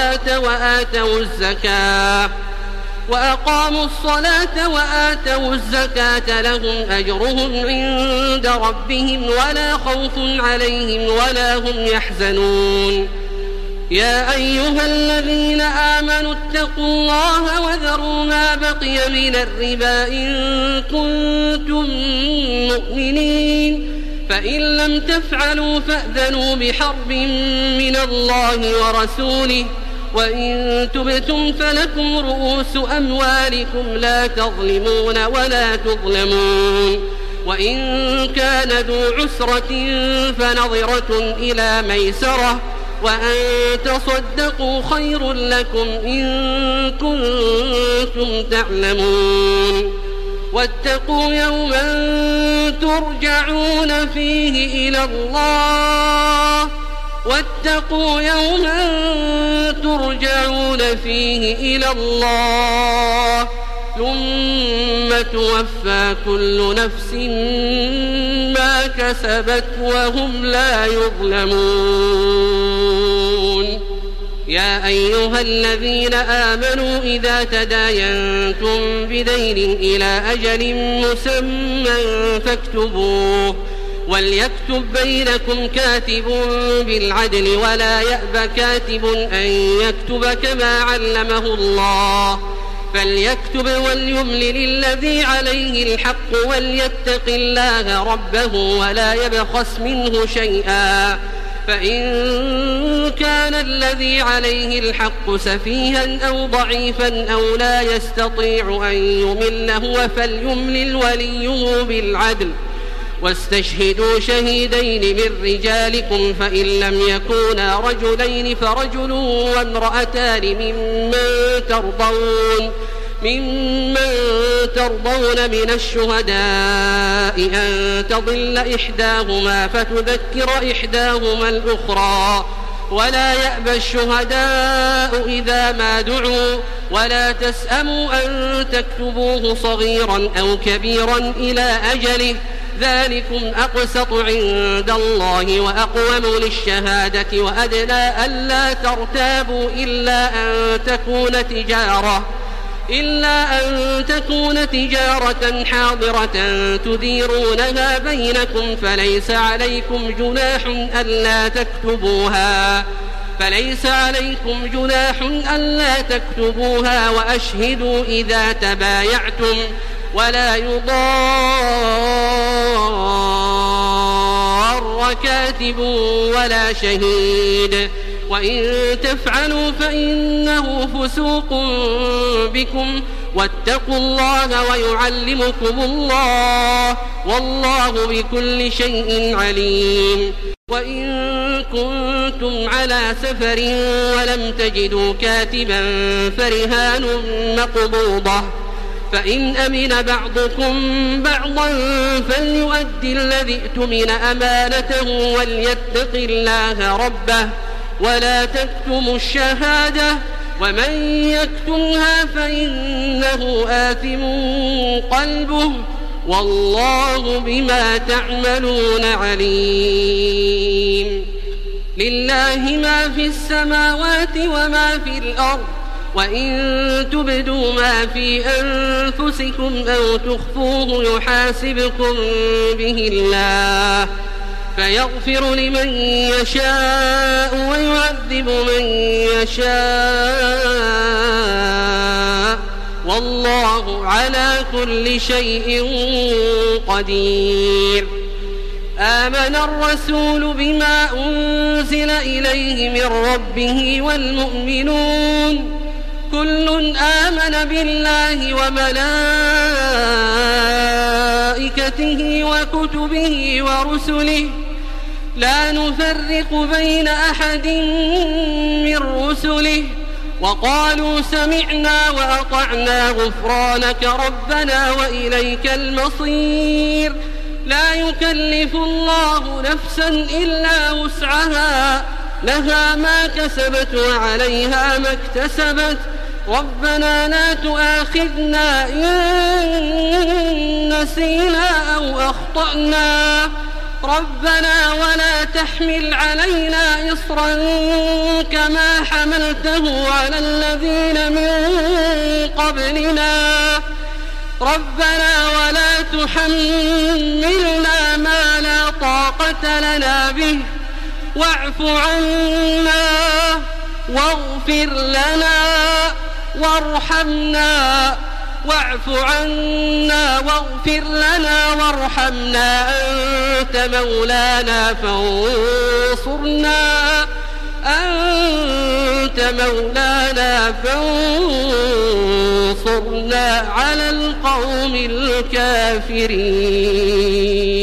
الصلاة وآتوا الزكاة لهم أجرهم عند ربهم ولا خوف عليهم ولا هم يحزنون يا أيها الذين آمنوا اتقوا الله وذروا ما بقي من الربا إن كنتم مؤمنين فإن لم تفعلوا فأذنوا بحرب من الله ورسوله وإن تبتم فلكم رؤوس أموالكم لا تظلمون ولا تظلمون وإن كان ذو عسرة فنظرة إلى ميسرة وأن تصدقوا خير لكم إن كنتم تعلمون واتقوا يوما ترجعون فيه إلى الله ثم توفى كل نفس ما كسبت وهم لا يظلمون يا أيها الذين آمنوا إذا تداينتم بدين إلى أجل مسمى فاكتبوه وليكتب بينكم كاتب بالعدل ولا يأب كاتب أن يكتب كما علمه الله فليكتب وليملل الذي عليه الحق وليتق الله ربه ولا يبخس منه شيئا فإن كان الذي عليه الحق سفيها أو ضعيفا أو لا يستطيع أن يمل هو فليملل وليه بالعدل واستشهدوا شهيدين من رجالكم فإن لم يكونا رجلين فرجل وامرأتان ممن ترضون من الشهداء أن تضل إحداهما فتذكر إحداهما الأخرى ولا يأبى الشهداء إذا ما دعوا ولا تسأموا أن تكتبوه صغيرا أو كبيرا إلى أجله ذلكم أقسط عند الله وأقوم للشهادة وأدنى ألا ترتابوا إلا أن تكون تجارة حاضرة تديرونها بينكم فليس عليكم جناح ألا تكتبوها وأشهدوا إذا تبايعتم ولا يضار كاتب ولا شهيد وإن تفعلوا فإنه فسوق بكم واتقوا الله ويعلمكم الله والله بكل شيء عليم وإن كنتم على سفر ولم تجدوا كاتبا فرهان مقبوضة فإن أمن بعضكم بعضا فليؤدي الذي اؤتمن أمانته وليتق الله ربه ولا تكتموا الشهادة ومن يكتمها فإنه آثم قلبه والله بما تعملون عليم لله ما في السماوات وما في الأرض وإن تبدوا ما في أنفسكم أو تخفوه يحاسبكم به الله فيغفر لمن يشاء ويعذب من يشاء والله على كل شيء قدير. آمن الرسول بما أنزل إليه من ربه والمؤمنون كل آمن بالله وملائكته وكتبه ورسله لا نفرق بين أحد من رسله وقالوا سمعنا وأطعنا غفرانك ربنا وإليك المصير. لا يكلف الله نفسا إلا وسعها لها ما كسبت وعليها ما اكتسبت ربنا لا تؤاخذنا إن نسينا أو أخطأنا ربنا ولا تحمل علينا إصرا كما حملته على الذين من قبلنا ربنا ولا تحملنا ما لا طاقة لنا به واعف عنا واغفر لنا وارحمنا واعف عنا واغفر لنا وارحمنا أنت مولانا فانصرنا على القوم الكافرين.